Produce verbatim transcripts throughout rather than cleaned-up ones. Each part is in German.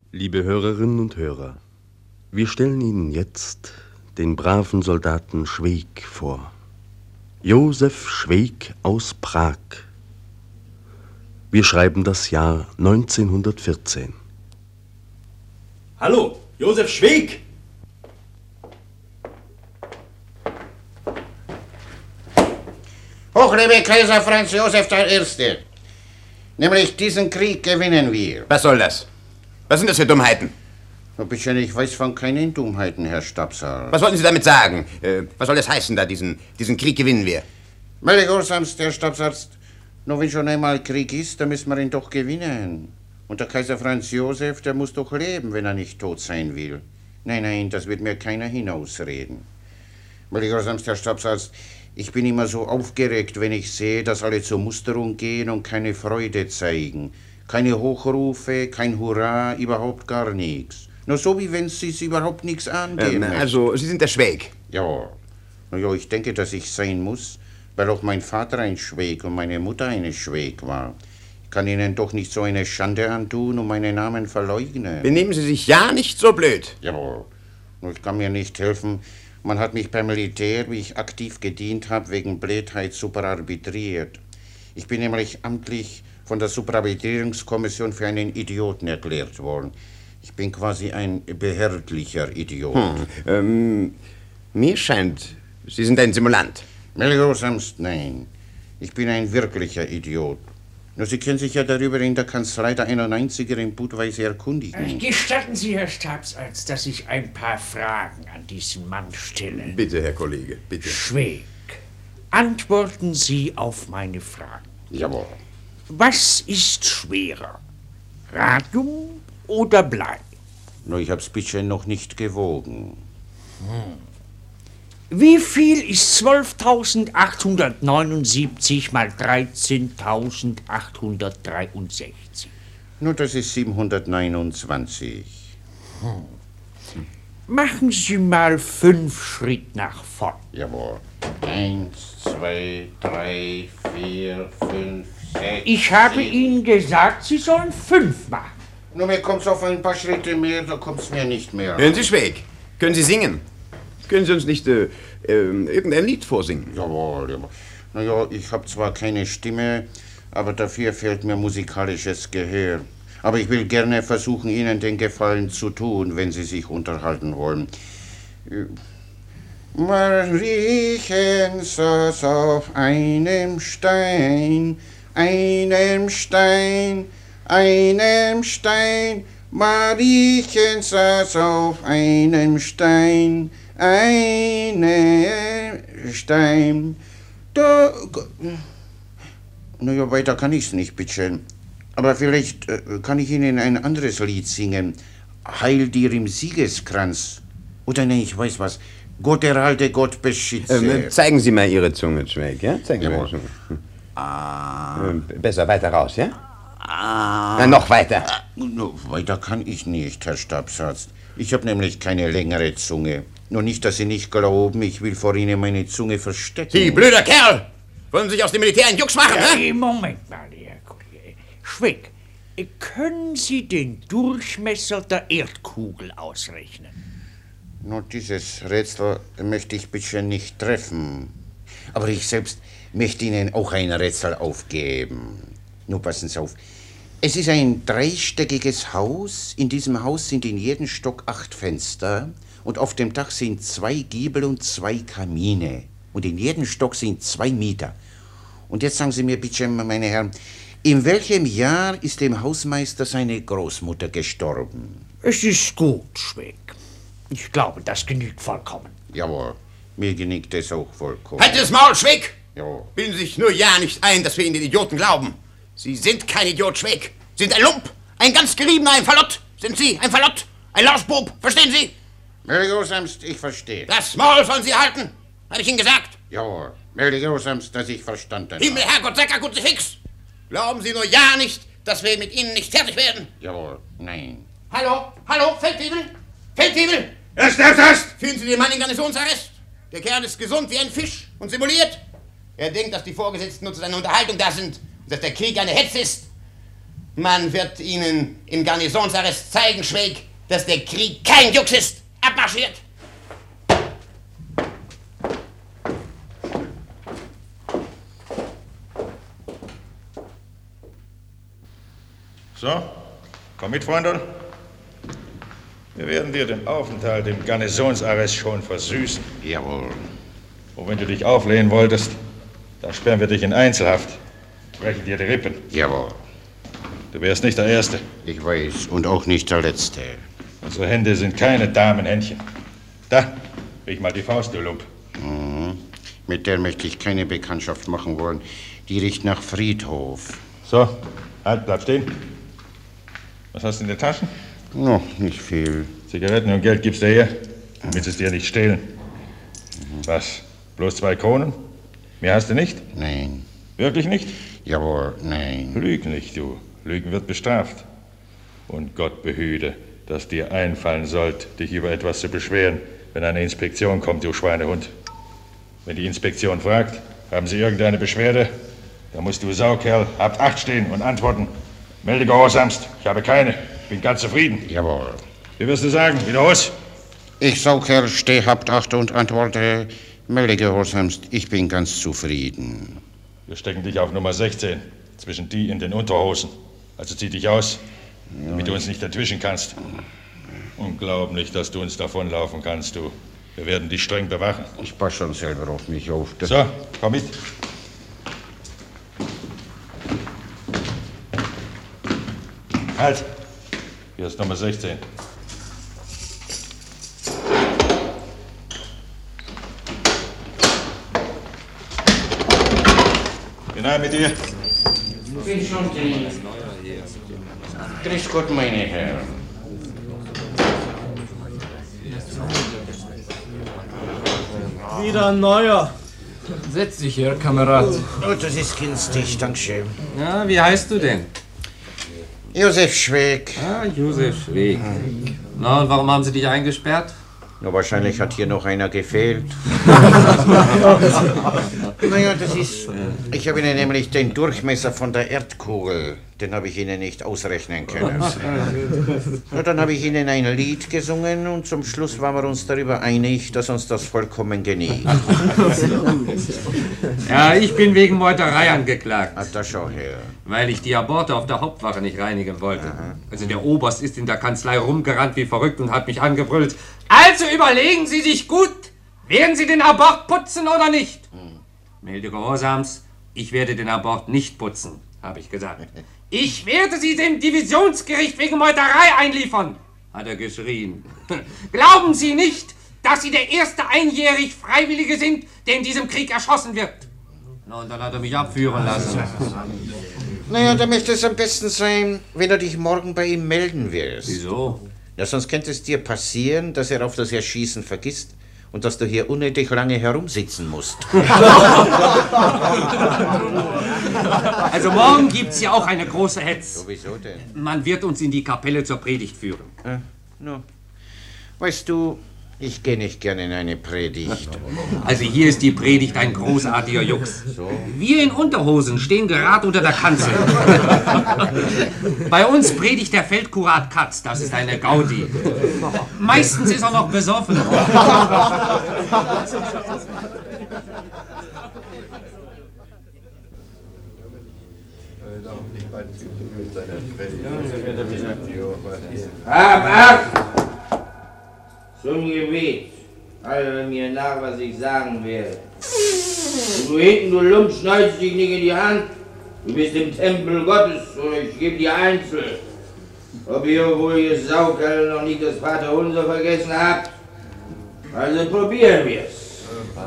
Liebe Hörerinnen und Hörer, wir stellen Ihnen jetzt den braven Soldaten Schweik vor. Josef Schweik aus Prag. Wir schreiben das Jahr neunzehnhundertvierzehn. Hallo, Josef Schweik! Hochlebe Kaiser Franz Josef der Erste. Nämlich diesen Krieg gewinnen wir. Was soll das? Was sind das für Dummheiten? Na bitte, ich weiß von keinen Dummheiten, Herr Stabsarzt. Was wollten Sie damit sagen? Äh, was soll das heißen da, diesen, diesen Krieg gewinnen wir? Meine Gehorsamst, Herr Stabsarzt. Nur wenn schon einmal Krieg ist, dann müssen wir ihn doch gewinnen. Und der Kaiser Franz Josef, der muss doch leben, wenn er nicht tot sein will. Nein, nein, das wird mir keiner hinausreden. Meine Gehorsamst, Herr Stabsarzt, ich bin immer so aufgeregt, wenn ich sehe, dass alle zur Musterung gehen und keine Freude zeigen. Keine Hochrufe, kein Hurra, überhaupt gar nichts. Nur so, wie wenn sie es überhaupt nichts angehen. Ähm, also, Sie sind der Schweik? Ja. Na ja, ich denke, dass ich sein muss, weil auch mein Vater ein Schweik und meine Mutter eine Schweik war. Ich kann Ihnen doch nicht so eine Schande antun und meinen Namen verleugnen. Benehmen Sie sich ja nicht so blöd. Ja, nur ich kann mir nicht helfen. Man hat mich beim Militär, wie ich aktiv gedient habe, wegen Blödheit superarbitriert. Ich bin nämlich amtlich von der Superarbitrierungskommission für einen Idioten erklärt worden. Ich bin quasi ein behärdlicher Idiot. Hm, ähm, mir scheint, Sie sind ein Simulant. Melgrosamst, nein. Ich bin ein wirklicher Idiot. Nur Sie können sich ja darüber in der Kanzlei der einundneunziger in Budweise erkundigen. Gestatten Sie, Herr Stabsarzt, dass ich ein paar Fragen an diesen Mann stelle. Bitte, Herr Kollege, bitte. Schweik, antworten Sie auf meine Fragen. Jawohl. Was ist schwerer? Radium oder Blei? Nur ich hab's bisschen noch nicht gewogen. Hm. Wie viel ist zwölftausendachthundertneunundsiebzig mal dreizehntausendachthundertdreiundsechzig? Nur das ist siebenhundertneunundzwanzig. Hm. Machen Sie mal fünf Schritt nach vorn. Jawohl. Eins, zwei, drei, vier, fünf, sechs. Ich habe sieben. Ihnen gesagt, Sie sollen fünf machen. Nur mir kommt's auf ein paar Schritte mehr, da kommt's mir nicht mehr. Hören Sie, Schweik, können Sie singen? Können Sie uns nicht äh, äh, irgendein Lied vorsingen? Jawohl, jawohl. Naja, ich habe zwar keine Stimme, aber dafür fehlt mir musikalisches Gehör. Aber ich will gerne versuchen, Ihnen den Gefallen zu tun, wenn Sie sich unterhalten wollen. Mariechen saß auf einem Stein, einem Stein, einem Stein. Mariechen saß auf einem Stein, einem Stein. Da. Naja, weiter kann ich's nicht, bitte. Aber vielleicht äh, kann ich Ihnen ein anderes Lied singen. Heil dir im Siegeskranz. Oder nein, ich weiß was. Gott erhalte, Gott beschütze. Ähm, zeigen Sie mal Ihre Zunge, Schweik, ja? Zeigen Sie Jawohl. mal Ihre Zunge. Ah. Ähm, besser, weiter raus, ja? Ah. Na, noch weiter. No, weiter kann ich nicht, Herr Stabsarzt. Ich habe nämlich keine längere Zunge. Nur nicht, dass Sie nicht glauben, ich will vor Ihnen meine Zunge verstecken. Sie, blöder Kerl! Wollen Sie sich aus dem Militär einen Jux machen, Ja, hä? Moment mal, Herr Kollege. Schweik, können Sie den Durchmesser der Erdkugel ausrechnen? Nur dieses Rätsel möchte ich bitte nicht treffen. Aber ich selbst möchte Ihnen auch ein Rätsel aufgeben. Nur passen Sie auf. Es ist ein dreistöckiges Haus. In diesem Haus sind in jedem Stock acht Fenster. Und auf dem Dach sind zwei Giebel und zwei Kamine. Und in jedem Stock sind zwei Mieter. Und jetzt sagen Sie mir bitte, meine Herren, in welchem Jahr ist dem Hausmeister seine Großmutter gestorben? Es ist gut, Schweik. Ich glaube, das genügt vollkommen. Jawohl, mir genügt es auch vollkommen. Halt das Maul, Schweik! Ja. Bilden Sie sich nur ja nicht ein, dass wir Ihnen den Idioten glauben. Sie sind kein Idiot, Schweik. Sie sind ein Lump, ein ganz geriebener, ein Fallott. Sind Sie ein Fallott, ein Lausbub, verstehen Sie? Melde Großamst, ich verstehe. Das Maul sollen Sie halten, habe ich Ihnen gesagt. Jawohl, melde Großamst, dass ich verstanden habe. Himmel, Herrgott, Säcker, Kruzifix! Glauben Sie nur ja nicht, dass wir mit Ihnen nicht fertig werden. Jawohl, nein. Hallo, hallo, Feldwebel, Feldwebel! Wer ist das? Führen Sie den Mann in Garnisonsarrest. Der Kerl ist gesund wie ein Fisch und simuliert. Er denkt, dass die Vorgesetzten nur zu seiner Unterhaltung da sind und dass der Krieg eine Hetze ist. Man wird Ihnen im Garnisonsarrest zeigen, Schweig, dass der Krieg kein Jux ist. Abmarschiert! So, komm mit, Freundl. Wir werden dir den Aufenthalt im Garnisonsarrest schon versüßen. Jawohl. Und wenn du dich auflehnen wolltest, dann sperren wir dich in Einzelhaft. Brechen dir die Rippen. Jawohl. Du wärst nicht der Erste. Ich weiß, und auch nicht der Letzte. Unsere Hände sind keine Damenhändchen. Da, riech mal die Faust, du Lump. Mhm. Mit der möchte ich keine Bekanntschaft machen wollen. Die riecht nach Friedhof. So, halt, bleib stehen. Was hast du in der Tasche? Noch nicht viel. Zigaretten und Geld gibst du her, damit sie es dir nicht stehlen. Was, bloß zwei Kronen? Mehr hast du nicht? Nein. Wirklich nicht? Jawohl, nein. Lüg nicht, du. Lügen wird bestraft. Und Gott behüte, dass dir einfallen sollt, dich über etwas zu beschweren, wenn eine Inspektion kommt, du Schweinehund. Wenn die Inspektion fragt, haben Sie irgendeine Beschwerde, dann musst du, Saukerl, habt Acht stehen und antworten. Melde gehorsamst, ich habe keine, ich bin ganz zufrieden. Jawohl. Wie wirst du sagen? Wiederhol's. Ich, Saukerl, steh, habt Acht und antworte, melde gehorsamst, ich bin ganz zufrieden. Wir stecken dich auf Nummer sechzehn, zwischen die in den Unterhosen. Also zieh dich aus, damit du uns nicht entwischen kannst. Und glaub nicht, dass du uns davonlaufen kannst, du. Wir werden dich streng bewachen. Ich pass schon selber auf mich auf. So, komm mit. Halt! Hier ist Nummer sechzehn. Hinein mit dir. Ich bin schon drin. Grüß Gott, meine Herren. Wieder ein neuer. Setz dich her, Kamerad. Oh, das ist günstig, dankeschön. Ja, wie heißt du denn? Josef Schweig. Ah, Josef Schweig. Na, und warum haben sie dich eingesperrt? Na, wahrscheinlich hat hier noch einer gefehlt. Naja, das ist... Ich habe Ihnen nämlich den Durchmesser von der Erdkugel, den habe ich Ihnen nicht ausrechnen können. Na, dann habe ich Ihnen ein Lied gesungen und zum Schluss waren wir uns darüber einig, dass uns das vollkommen genießt. Ja, ich bin wegen Meuterei angeklagt. Ach, da schau her. Weil ich die Aborte auf der Hauptwache nicht reinigen wollte. Aha. Also der Oberst ist in der Kanzlei rumgerannt wie verrückt und hat mich angebrüllt. Also überlegen Sie sich gut, werden Sie den Abort putzen oder nicht? Hm. Melde gehorsams, ich werde den Abort nicht putzen, habe ich gesagt. Ich werde Sie dem Divisionsgericht wegen Meuterei einliefern, hat er geschrien. Glauben Sie nicht, dass Sie der erste einjährig Freiwillige sind, der in diesem Krieg erschossen wird? Na, und dann hat er mich abführen lassen. Naja, da möchte es am besten sein, wenn du dich morgen bei ihm melden wirst. Wieso? Ja, sonst könnte es dir passieren, dass er auf das Erschießen vergisst und dass du hier unnötig lange herumsitzen musst. Also morgen gibt's ja auch eine große Hetz. Wieso denn? Man wird uns in die Kapelle zur Predigt führen. Äh, no. Weißt du, ich gehe nicht gerne in eine Predigt. Also hier ist die Predigt ein großartiger Jux. So. Wir in Unterhosen stehen gerade unter der Kanzel. Bei uns predigt der Feldkurat Katz, das ist eine Gaudi. Meistens ist er noch besoffen. Ab, ab! Zum Gebet. Halte mir nach, was ich sagen werde. Und du hinten, du Lump, schneidest dich nicht in die Hand. Du bist im Tempel Gottes und ich gebe dir Einzel. Ob ihr wohl, ihr Saukerl, noch nicht das Vaterunser vergessen habt? Also probieren wir's.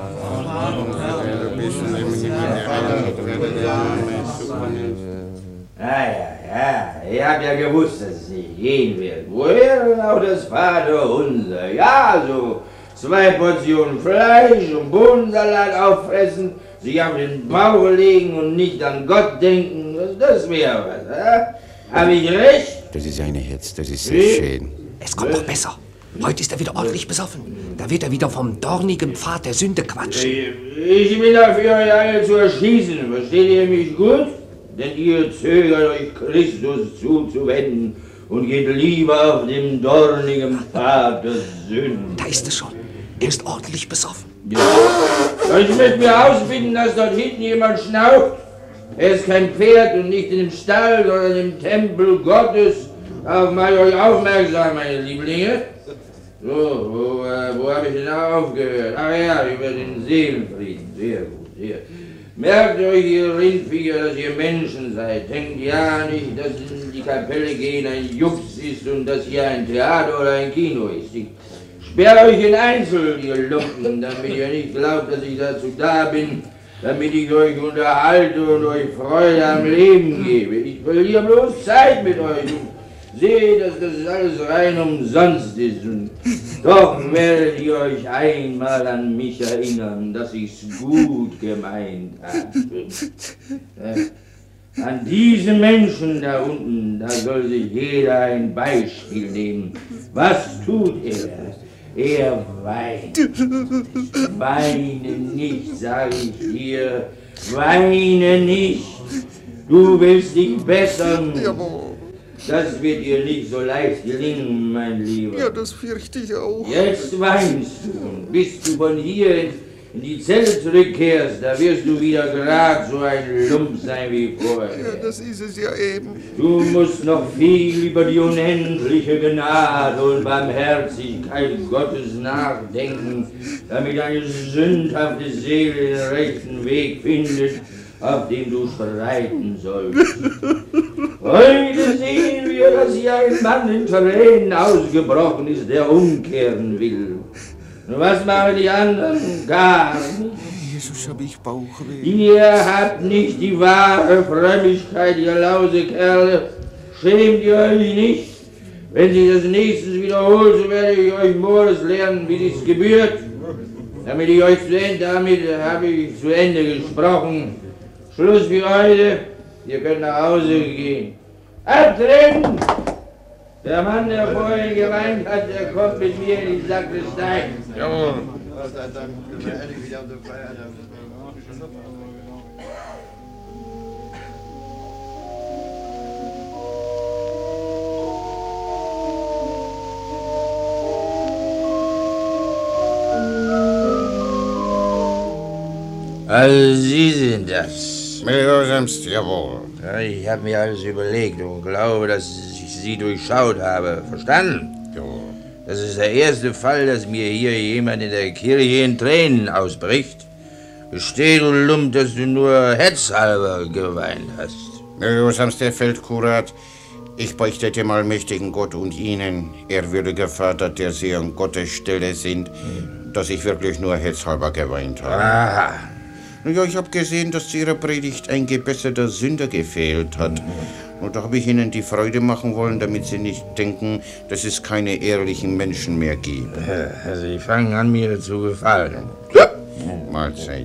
Ja, ja, ja, ich hab ja gewusst, dass es nicht gehen wird. Woher denn auch das Vaterunser? Ja, so zwei Portionen Fleisch und Bohnensalat auffressen, sich auf den Bauch legen und nicht an Gott denken, das, das wäre was, ja? Hab ich recht? Das ist eine Herz, das ist sehr schön. Es kommt noch besser. Heute ist er wieder ordentlich besoffen. Da wird er wieder vom dornigen Pfad der Sünde quatschen. Ich, ich bin dafür, euch alle zu erschießen. Versteht ihr mich gut? denn ihr zögert euch Christus zuzuwenden und geht lieber auf dem dornigen Pfad der Sünde. Da ist es schon. Er ist ordentlich besoffen. Ja. Ich möchte mir ausfinden, dass dort hinten jemand schnauft. Er ist kein Pferd und nicht in dem Stall, sondern im Tempel Gottes. Darauf mache ich euch aufmerksam, meine Lieblinge. So, wo, äh, wo habe ich denn aufgehört? Ach ja, über den Seelenfrieden. Sehr gut, sehr. Merkt euch, ihr Rindviecher, dass ihr Menschen seid. Denkt ja nicht, dass in die Kapelle gehen ein Jux ist und dass hier ein Theater oder ein Kino ist. Ich sperrt euch in Einzel, ihr Lumpen, damit ihr nicht glaubt, dass ich dazu da bin, damit ich euch unterhalte und euch Freude am Leben gebe. Ich verliere bloß Zeit mit euch und sehe, dass das alles rein umsonst ist. Und doch werdet ihr euch einmal an mich erinnern, dass ich's gut gemeint habe. An diese Menschen da unten, da soll sich jeder ein Beispiel nehmen. Was tut er? Er weint. Weine nicht, sage ich dir. Weine nicht. Du willst dich bessern. Das wird dir nicht so leicht gelingen, mein Lieber. Ja, das fürchte ich auch. Jetzt weinst du und bis du von hier in die Zelle zurückkehrst, da wirst du wieder gerade so ein Lump sein wie vorher. Ja, das ist es ja eben. Du musst noch viel über die unendliche Gnade und Barmherzigkeit Gottes nachdenken, damit deine sündhafte Seele den rechten Weg findet, auf dem du schreiten sollst. Heute sehen wir, dass hier ein Mann in Tränen ausgebrochen ist, der umkehren will. Und was machen die anderen? Gar nicht. Jesus, hab ich Bauchweh. Ihr habt nicht die wahre Frömmigkeit, ihr lause Kerle. Schämt ihr euch nicht? Wenn sich das nächstes wiederholt, so werde ich euch Mores lernen, wie dies gebührt. Damit ich euch zu Ende, damit habe ich zu Ende gesprochen. Schluss für heute. Ihr könnt nach Hause gehen. Abtreten! Der Mann, der vorhin geweint hat, der kommt mit mir in die Sakristei. Jawohl. Also Sie sind das. Gehorsamst, jawohl. Ja, ich habe mir alles überlegt und glaube, dass ich Sie durchschaut habe. Verstanden? Ja. Das ist der erste Fall, dass mir hier jemand in der Kirche in Tränen ausbricht. Gesteh, du Lump, dass du nur hetzhalber geweint hast. Gehorsamst, der Feldkurat. Ich beichtete mal mächtigen Gott und Ihnen, ehrwürdiger Vater, der Sie an Gottes Stelle sind, hm. dass ich wirklich nur hetzhalber geweint habe. Aha. Ja, ich habe gesehen, dass zu Ihrer Predigt ein gebesserter Sünder gefehlt hat. Mhm. Und da habe ich Ihnen die Freude machen wollen, damit Sie nicht denken, dass es keine ehrlichen Menschen mehr gibt. Also Sie fangen an, mir zu gefallen. Ja. Mahlzeit.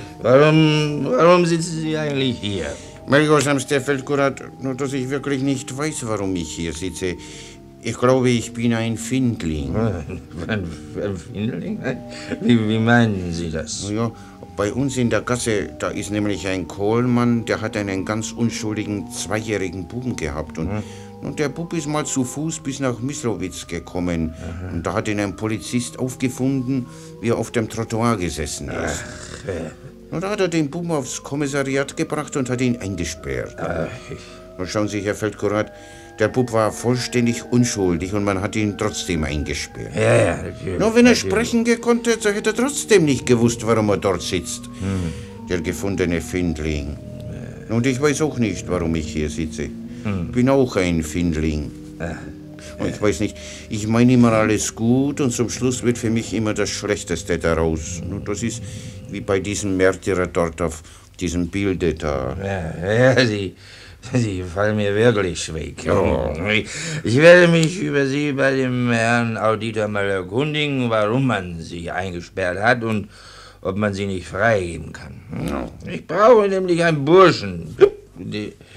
Warum, warum sitzen Sie eigentlich hier? Melgosams, der Feldkurat, nur dass ich wirklich nicht weiß, warum ich hier sitze. Ich glaube, ich bin ein Findling. Ein, ein Findling? Wie, wie meinen Sie das? Ja, bei uns in der Gasse, da ist nämlich ein Kohlmann, der hat einen ganz unschuldigen zweijährigen Buben gehabt. Und, mhm. und der Bub ist mal zu Fuß bis nach Mislowitz gekommen. Aha. Und da hat ihn ein Polizist aufgefunden, wie er auf dem Trottoir gesessen ist. Ach, ja. Und da hat er den Buben aufs Kommissariat gebracht und hat ihn eingesperrt. Ach. Und schauen Sie, Herr Feldkurat, der Bub war vollständig unschuldig und man hat ihn trotzdem eingesperrt. Ja, ja, natürlich. Nur wenn er sprechen gekonnt hätte, so hätte er trotzdem nicht gewusst, warum er dort sitzt. Hm. Der gefundene Findling. Ja. Und ich weiß auch nicht, warum ich hier sitze. Hm. Bin auch ein Findling. Ja. Und ich weiß nicht, ich meine immer alles gut und zum Schluss wird für mich immer das Schlechteste daraus. Und das ist wie bei diesem Märtyrer dort auf diesem Bilde da. Ja, ja, Sie... Sie fallen mir wirklich schwierig. Oh. Ich werde mich über Sie bei dem Herrn Auditor mal erkundigen, warum man Sie eingesperrt hat und ob man Sie nicht freigeben kann. Ich brauche nämlich einen Burschen,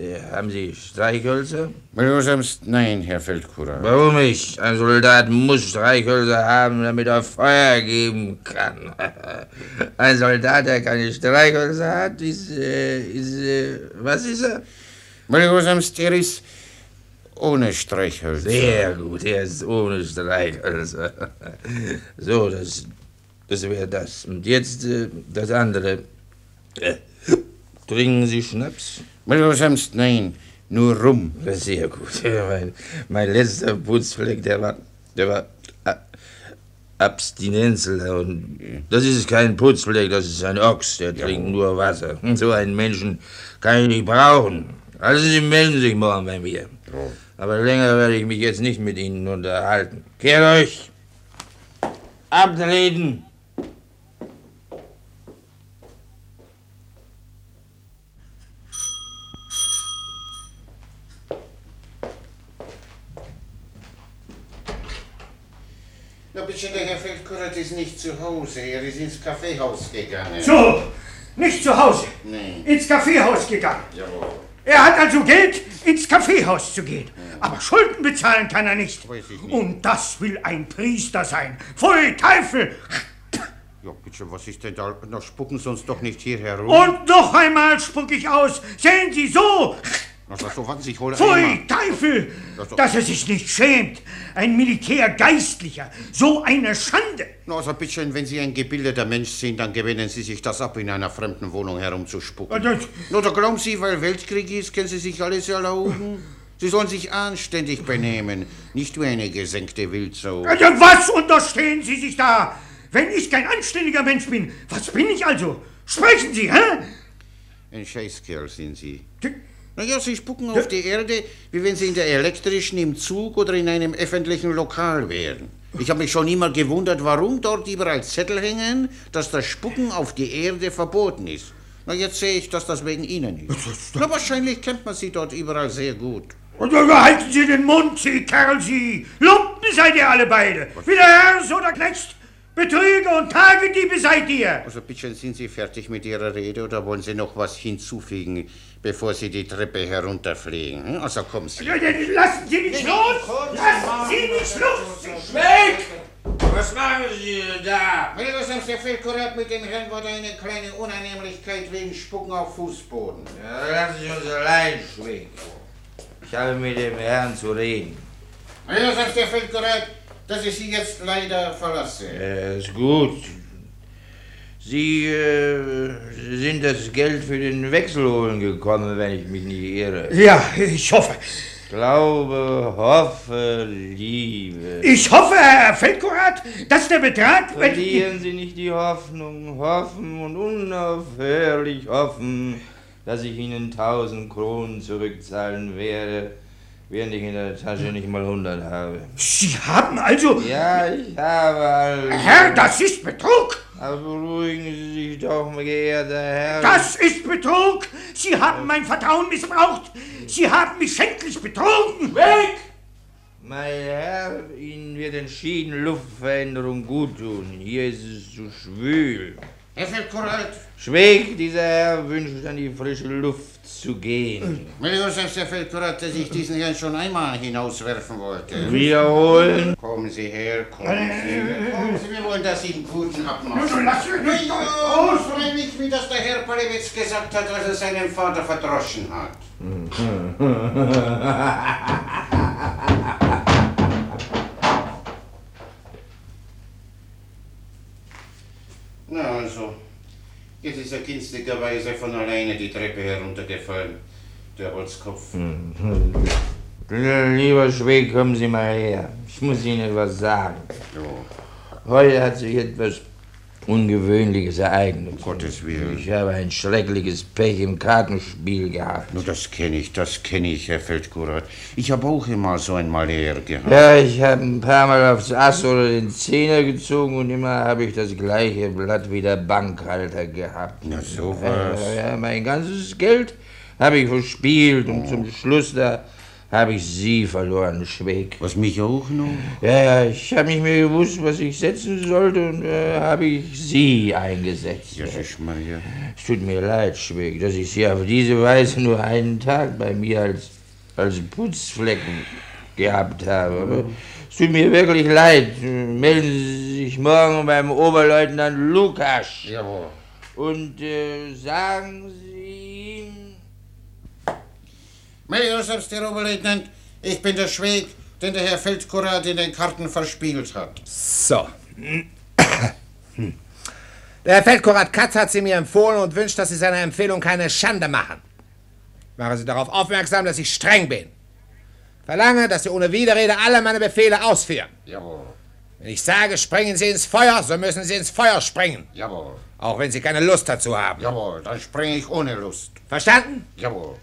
Äh, haben Sie Streichhölzer? Nein, Herr Feldkurat. Warum nicht? Ein Soldat muss Streichhölzer haben, damit er Feuer geben kann. Ein Soldat, der keine Streichhölzer hat, ist, äh, ist, äh, was ist er? Er ist ohne Streichhölzer. Sehr gut, er ist ohne Streichhölzer. So, das, das wäre das. Und jetzt äh, das andere. Äh, trinken Sie Schnaps? Nein, nur Rum. Sehr gut. Mein, mein letzter Putzfleck, der war, der war Abstinenzel. Und das ist kein Putzfleck, das ist ein Ochs, der ja. trinkt nur Wasser. So einen Menschen kann ich nicht brauchen. Also Sie melden sich morgen bei mir. Ja. Aber länger werde ich mich jetzt nicht mit Ihnen unterhalten. Kehrt euch! Abtreten! Na bitte, der Herr Feldkurat ist nicht zu Hause. Er ist ins Kaffeehaus gegangen. So, nicht zu Hause. Nee. Ins Kaffeehaus gegangen. Jawohl. Er hat also Geld, ins Kaffeehaus zu gehen. Aber Schulden bezahlen kann er nicht. Weiß ich nicht. Und das will ein Priester sein. Pfui, Teufel! Ja, bitte, was ist denn da? Na, spucken Sie uns doch nicht hier herum. Und noch einmal spuck ich aus. Sehen Sie, so! Also, so warten Sie, ich hole Pfui, einmal. Teufel! Also, dass er sich nicht schämt. Ein Militärgeistlicher. So eine Schande. Na, also bitte, wenn Sie ein gebildeter Mensch sind, dann gewöhnen Sie sich das ab, in einer fremden Wohnung herumzuspucken. Das Na, da glauben Sie, weil Weltkrieg ist, können Sie sich alles erlauben? Sie sollen sich anständig benehmen, nicht wie eine gesenkte Wildsau. Was unterstehen Sie sich da? Wenn ich kein anständiger Mensch bin, was bin ich also? Sprechen Sie, hä? Ein Scheißkerl sind Sie. Die Na ja, Sie spucken auf die Erde, wie wenn Sie in der elektrischen, im Zug oder in einem öffentlichen Lokal wären. Ich habe mich schon immer gewundert, warum dort überall Zettel hängen, dass das Spucken auf die Erde verboten ist. Na, jetzt sehe ich, dass das wegen Ihnen ist. Na, wahrscheinlich kennt man Sie dort überall sehr gut. Und halten Sie den Mund, Sie Kerl, Sie! Lumpen seid ihr alle beide! Wie der Herr, so der Knecht! Betrüger und Tagediebe seid ihr! Also bitte, sind Sie fertig mit Ihrer Rede oder wollen Sie noch was hinzufügen, bevor Sie die Treppe herunterfliegen? Also kommen Sie. Lassen Sie mich los! Lassen Sie mich los! Weg! Was machen Sie denn da? Was ist der Feldkurat mit dem Herrn wurde eine kleine Unannehmlichkeit wegen Spucken auf Fußboden. Ja, lassen Sie uns allein, Schweig. Ich habe mit dem Herrn zu reden. Was ist der Feldkurat, dass ich Sie jetzt leider verlasse? Ja, ist gut. Sie äh, sind das Geld für den Wechsel holen gekommen, wenn ich mich nicht irre. Ja, ich hoffe. Glaube, hoffe, liebe. Ich hoffe, Herr Feldkurat, dass der Betrag... Verlieren Sie nicht die Hoffnung, hoffen und unaufhörlich hoffen, dass ich Ihnen tausend Kronen zurückzahlen werde, während ich in der Tasche nicht mal hundert habe. Sie haben also... Ja, ich habe also... Herr, das ist Betrug! Aber beruhigen Sie sich doch, geehrter Herr. Das ist Betrug! Sie haben mein Vertrauen missbraucht! Sie haben mich schändlich betrogen! Weg! Mein Herr, Ihnen wird entschieden Luftveränderung guttun. Hier ist es zu schwül. Herr Feldkurat! Schweig, dieser Herr wünscht an die frische Luft zu gehen. Mir ist selbst der Feldkurat, dass ich diesen Herrn schon einmal hinauswerfen wollte. Wiederholen. Kommen Sie her, kommen Sie. Kommen Sie, wir wollen das Ihnen guten abmachen. Nun lass mich nicht aus! Freu mich, wie das der Herr Palewitz gesagt hat, als er seinen Vater verdroschen hat. Na also, jetzt ist er günstigerweise von alleine die Treppe heruntergefallen, der Holzkopf. Lieber Schweig, kommen Sie mal her. Ich muss Ihnen etwas sagen. Jo. Heute hat sich etwas Ungewöhnliches ereignet. Um Gottes Willen. Ich habe ein schreckliches Pech im Kartenspiel gehabt. Nur das kenne ich, das kenne ich, Herr Feldkurat. Ich habe auch immer so ein Malheur gehabt. Ja, ich habe ein paar Mal aufs Ass oder den Zehner gezogen und immer habe ich das gleiche Blatt wie der Bankhalter gehabt. Na sowas. Ja, ja, mein ganzes Geld habe ich verspielt und oh. zum Schluss da habe ich Sie verloren, Schweig. Was, mich auch noch? Ja, ja, ich habe nicht mehr gewusst, was ich setzen sollte und äh, habe ich Sie eingesetzt. Ja, Maria. Es tut mir leid, Schweig, dass ich Sie auf diese Weise nur einen Tag bei mir als, als Putzflecken gehabt habe. Aber es tut mir wirklich leid. Melden Sie sich morgen beim Oberleutnant Lukas. Jawohl. Und äh, sagen Sie ihm... Major, selbst der Oberleutnant, ich bin der Schweig, den der Herr Feldkurat in den Karten verspielt hat. So. Der Herr Feldkurat Katz hat Sie mir empfohlen und wünscht, dass Sie seiner Empfehlung keine Schande machen. Machen Sie darauf aufmerksam, dass ich streng bin. Verlange, dass Sie ohne Widerrede alle meine Befehle ausführen. Jawohl. Wenn ich sage, springen Sie ins Feuer, so müssen Sie ins Feuer springen. Jawohl. Auch wenn Sie keine Lust dazu haben. Jawohl, dann springe ich ohne Lust. Verstanden? Jawohl.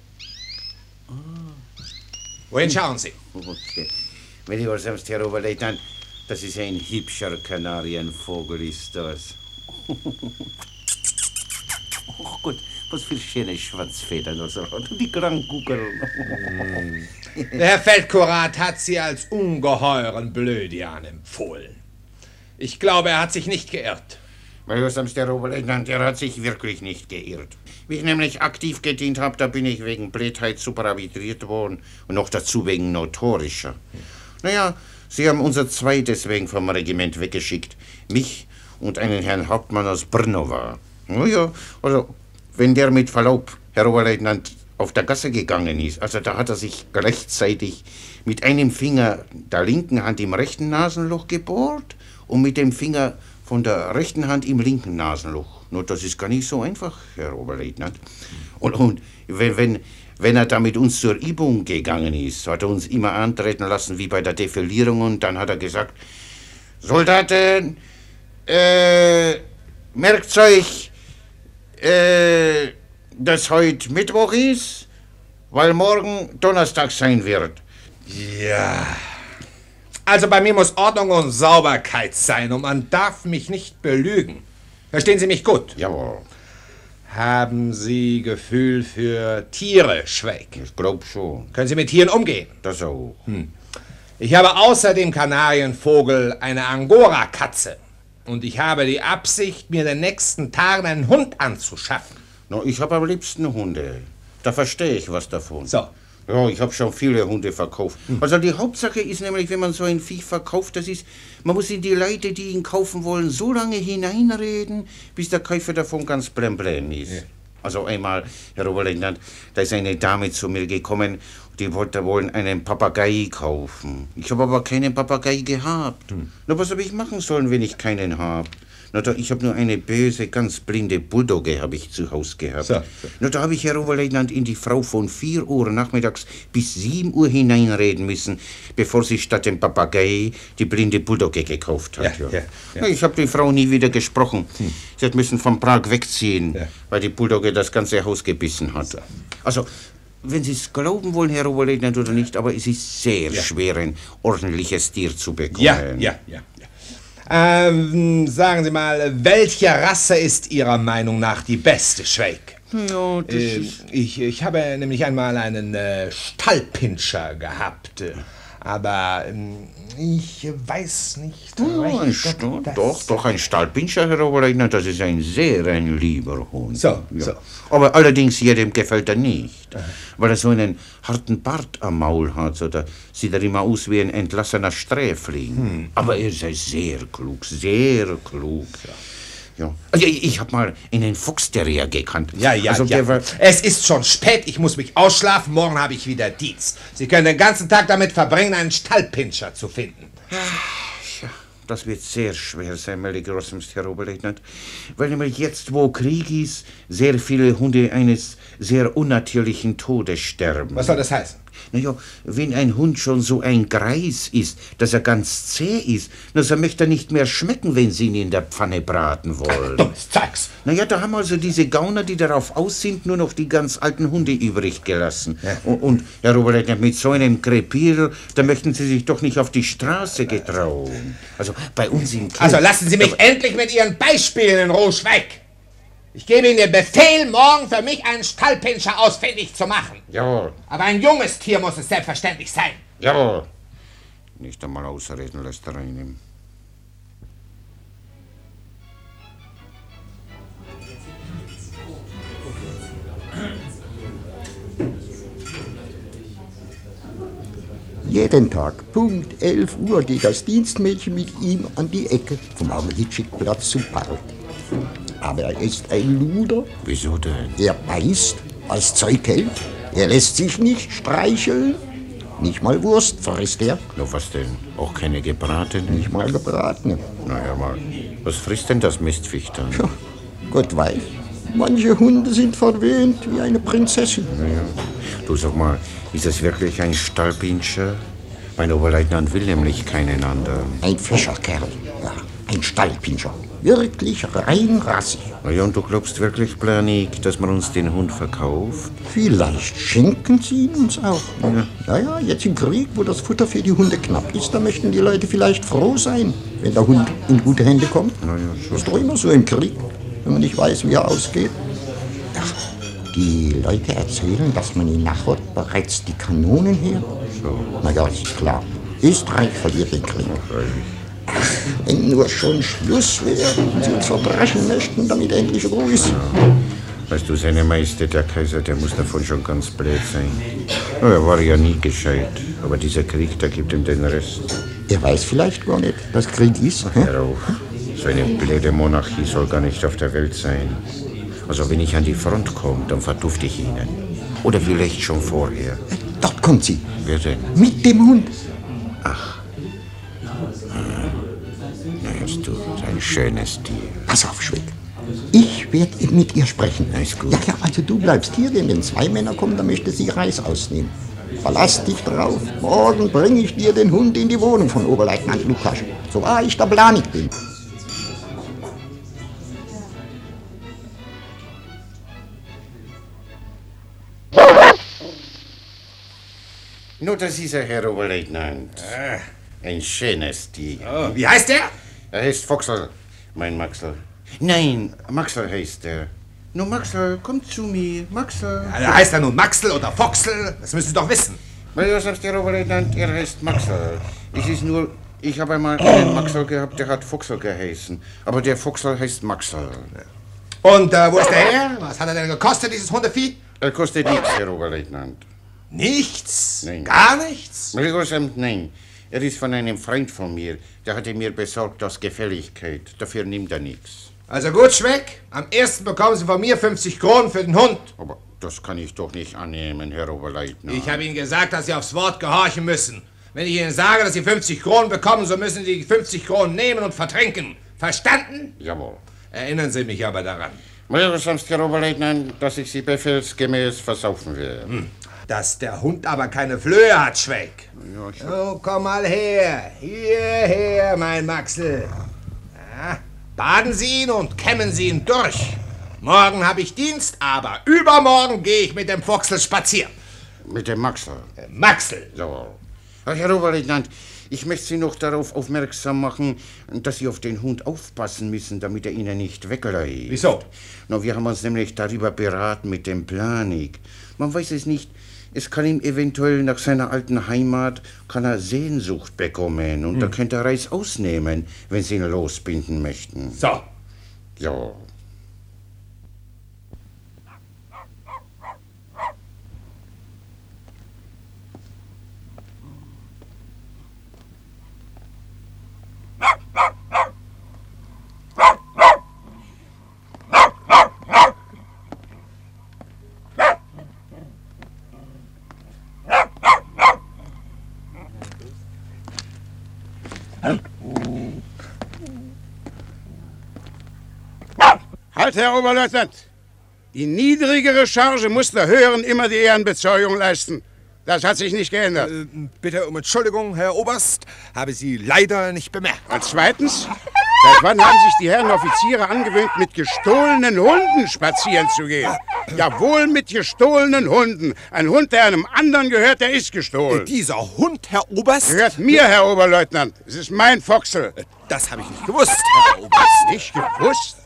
Wohin schauen Sie? Okay. Wenn ihr selbst, Herr Oberleutnant, das ist ein hübscher Kanarienvogel, ist das. Oh Gott, was für schöne Schwanzfedern das hat. Und die Krankugeln. Der Herr Feldkurat hat Sie als ungeheuren Blödian empfohlen. Ich glaube, er hat sich nicht geirrt. Major Sams, der Oberleutnant, der hat sich wirklich nicht geirrt. Wie ich nämlich aktiv gedient habe, da bin ich wegen Blödheit superarbitriert worden und noch dazu wegen notorischer. Naja, Sie haben unser zwei deswegen vom Regiment weggeschickt. Mich und einen Herrn Hauptmann aus Brnova. Naja, also, wenn der mit Verlaub, Herr Oberleutnant, auf der Gasse gegangen ist, also da hat er sich gleichzeitig mit einem Finger der linken Hand im rechten Nasenloch gebohrt und mit dem Finger von der rechten Hand im linken Nasenloch. Nur das ist gar nicht so einfach, Herr Oberleutnant. Und, und wenn, wenn, wenn er da mit uns zur Übung gegangen ist, hat er uns immer antreten lassen wie bei der Defilierung und dann hat er gesagt, Soldaten, äh, merkt euch, äh, dass heute Mittwoch ist, weil morgen Donnerstag sein wird. Ja. Also bei mir muss Ordnung und Sauberkeit sein und man darf mich nicht belügen. Verstehen Sie mich gut? Jawohl. Haben Sie Gefühl für Tiere, Schweig? Ich glaub schon. Können Sie mit Tieren umgehen? Das auch. Hm. Ich habe außer dem Kanarienvogel eine Angora-Katze. Und ich habe die Absicht, mir in den nächsten Tagen einen Hund anzuschaffen. No, ich habe am liebsten Hunde. Da verstehe ich was davon. So. Ja, ich habe schon viele Hunde verkauft. Hm. Also die Hauptsache ist nämlich, wenn man so ein Viech verkauft, das ist, man muss in die Leute, die ihn kaufen wollen, so lange hineinreden, bis der Käufer davon ganz blem-blem ist. Ja. Also einmal, Herr Oberleutnant, da ist eine Dame zu mir gekommen, die wollte wohl einen Papagei kaufen. Ich habe aber keinen Papagei gehabt. Hm. Na, was habe ich machen sollen, wenn ich keinen habe? Na, da, ich habe nur eine böse, ganz blinde Bulldogge habe ich zu Hause gehabt. So, so. Na, da habe ich, Herr Oberleutnant, in die Frau von vier Uhr nachmittags bis sieben Uhr hineinreden müssen, bevor sie statt dem Papagei die blinde Bulldogge gekauft hat. Ja, ja. Ja, ja. Ich habe die Frau nie wieder gesprochen. Hm. Sie hat müssen von Prag wegziehen, ja. weil die Bulldogge das ganze Haus gebissen hat. So. Also, wenn Sie es glauben wollen, Herr Oberleutnant, oder nicht, aber es ist sehr ja. schwer, ein ordentliches Tier zu bekommen. Ja, ja, ja. Ähm, sagen Sie mal, welche Rasse ist Ihrer Meinung nach die beste, Schweig? Ja, das äh, ist... Ich, ich habe nämlich einmal einen äh, Stallpinscher gehabt, äh, aber äh, ich weiß nicht oh, recht, ein St Doch, doch, ein Stallpinscher, Herr Oberleutnant, das ist ein sehr ein lieber Hund. So, ja. so. Aber allerdings jedem gefällt er nicht, aha. weil er so einen harten Bart am Maul hat, oder sieht er immer aus wie ein entlassener Sträfling. Hm. Aber er ist sehr klug, sehr klug. Ja. Ja. Also ich, ich habe mal einen Fox-Terrier gekannt. Ja, ja, also ja. War... Es ist schon spät, ich muss mich ausschlafen, morgen habe ich wieder Dienst. Sie können den ganzen Tag damit verbringen, einen Stallpinscher zu finden. Ja, das wird sehr schwer sein, meine großen Herr Oberleutnant. Weil nämlich jetzt, wo Krieg ist, sehr viele Hunde eines sehr unnatürlichen Todes sterben. Was soll das heißen? Naja, wenn ein Hund schon so ein Greis ist, dass er ganz zäh ist, na, so möchte er nicht mehr schmecken, wenn Sie ihn in der Pfanne braten wollen. Dummes Zeugs. Naja, da haben also diese Gauner, die darauf aus sind, nur noch die ganz alten Hunde übrig gelassen. Ja. Und, und, Herr Oberleutnant, mit so einem Krepierl, da möchten Sie sich doch nicht auf die Straße getrauen. Also, bei uns im Kind... Also, lassen Sie mich endlich mit Ihren Beispielen in Ruhe weg. Ich gebe Ihnen den Befehl, morgen für mich einen Stallpinscher ausfindig zu machen. Jawohl. Aber ein junges Tier muss es selbstverständlich sein. Jawohl. Nicht einmal ausreden lässt er rein. Jeden Tag, Punkt elf Uhr, geht das Dienstmädchen mit ihm an die Ecke vom Amelitschik-Platz zum Park. Aber er ist ein Luder. Wieso denn? Er beißt, was Zeug hält. Er lässt sich nicht streicheln. Nicht mal Wurst frisst er. Na, was denn? Auch keine gebratene? Nicht mal gebratene. Na ja, mal. Was frisst denn das Mistviech dann? Ja, Gott weiß. Manche Hunde sind verwöhnt wie eine Prinzessin. Naja. Du, sag mal, ist das wirklich ein Stallpinscher? Mein Oberleutnant will nämlich keinen anderen. Ein Fischerkerl, ja, ein Stallpinscher. Wirklich rein rassig. Na ja, und du glaubst wirklich, Planik, dass man uns den Hund verkauft? Vielleicht schenken sie ihn uns auch. Ja. Naja, jetzt im Krieg, wo das Futter für die Hunde knapp ist, da möchten die Leute vielleicht froh sein, wenn der Hund in gute Hände kommt. Na ja, schon. Das ist doch immer so im Krieg, wenn man nicht weiß, wie er ausgeht. Ja, die Leute erzählen, dass man in Nachod bereits die Kanonen her. So. Na ja, ist klar. Österreich verliert den Krieg. Ach, wenn nur schon Schluss wäre und sie uns verdreschen möchten, damit endlich Ruhe ist. Ja. Weißt du, seine Majestät, der Kaiser, der muss davon schon ganz blöd sein. Ja, er war ja nie gescheit. Aber dieser Krieg, der gibt ihm den Rest. Er weiß vielleicht gar nicht, dass Krieg ist. Ach, hör auf. So eine blöde Monarchie soll gar nicht auf der Welt sein. Also wenn ich an die Front komme, dann verdufte ich Ihnen. Oder vielleicht schon vorher. Dort kommt sie. Wer denn? Mit dem Hund. Ach. Na, hörst du, ein schönes Tier. Pass auf, Schweck. Ich werde mit ihr sprechen. Na, ist gut. Ja, ja, also du bleibst hier, denn wenn zwei Männer kommen, dann möchte sie Reis ausnehmen. Verlass dich drauf. Morgen bringe ich dir den Hund in die Wohnung von Oberleutnant Lukas. So wahr ich der Planik bin. Nur, das ist er, Herr Oberleutnant. Ah. Ein schönes Tier. Oh, wie heißt der? Er heißt Foxel, mein Maxel. Nein, Maxel heißt er. Nur Maxel, komm zu mir, Maxel. Ja, der heißt er nun Maxel oder Foxel? Das müssen Sie doch wissen. Weil du sagst, der Oberleutnant, er heißt Maxel. Es ist nur, ich habe einmal einen Maxel gehabt, der hat Foxel geheißen. Aber der Foxel heißt Maxel. Und äh, wo ist der her? Was hat er denn gekostet, dieses Hundevieh? Er kostet nichts, Herr Oberleutnant. Nichts? Nein. Gar nichts? Milgosamt, nein. Er ist von einem Freund von mir. Der hatte mir besorgt aus Gefälligkeit. Dafür nimmt er nichts. Also gut, Schweck. Am ersten bekommen Sie von mir fünfzig Kronen für den Hund. Aber das kann ich doch nicht annehmen, Herr Oberleutnant. Ich habe Ihnen gesagt, dass Sie aufs Wort gehorchen müssen. Wenn ich Ihnen sage, dass Sie fünfzig Kronen bekommen, so müssen Sie die fünfzig Kronen nehmen und vertrinken. Verstanden? Jawohl. Erinnern Sie mich aber daran. Milgosamt, Herr Oberleutnant, dass ich Sie befehlsgemäß versaufen werde. Hm. Dass der Hund aber keine Flöhe hat, Schweck. Ja, ich... Oh, komm mal her. Hierher, mein Maxel. Ja, baden Sie ihn und kämmen Sie ihn durch. Morgen habe ich Dienst, aber übermorgen gehe ich mit dem Foxel spazieren. Mit dem Maxel? Äh, Maxel. So. Ach, Herr Oberleutnant, ich möchte Sie noch darauf aufmerksam machen, dass Sie auf den Hund aufpassen müssen, damit er Ihnen nicht wegläuft. Wieso? Na, wir haben uns nämlich darüber beraten mit dem Planik. Man weiß es nicht. Es kann ihm eventuell nach seiner alten Heimat kann er Sehnsucht bekommen und hm. da könnte er Reis ausnehmen, wenn Sie ihn losbinden möchten. So. So. Halt, Herr Oberleutnant! Die niedrigere Charge muss der höheren immer die Ehrenbezeugung leisten. Das hat sich nicht geändert. Äh, bitte um Entschuldigung, Herr Oberst. Habe Sie leider nicht bemerkt. Und zweitens, seit wann haben sich die Herren Offiziere angewöhnt, mit gestohlenen Hunden spazieren zu gehen? Jawohl, mit gestohlenen Hunden. Ein Hund, der einem anderen gehört, der ist gestohlen. Äh, dieser Hund, Herr Oberst? Gehört mir, Herr Oberleutnant. Es ist mein Foxel. Das habe ich nicht gewusst, Herr Oberst. Nicht gewusst?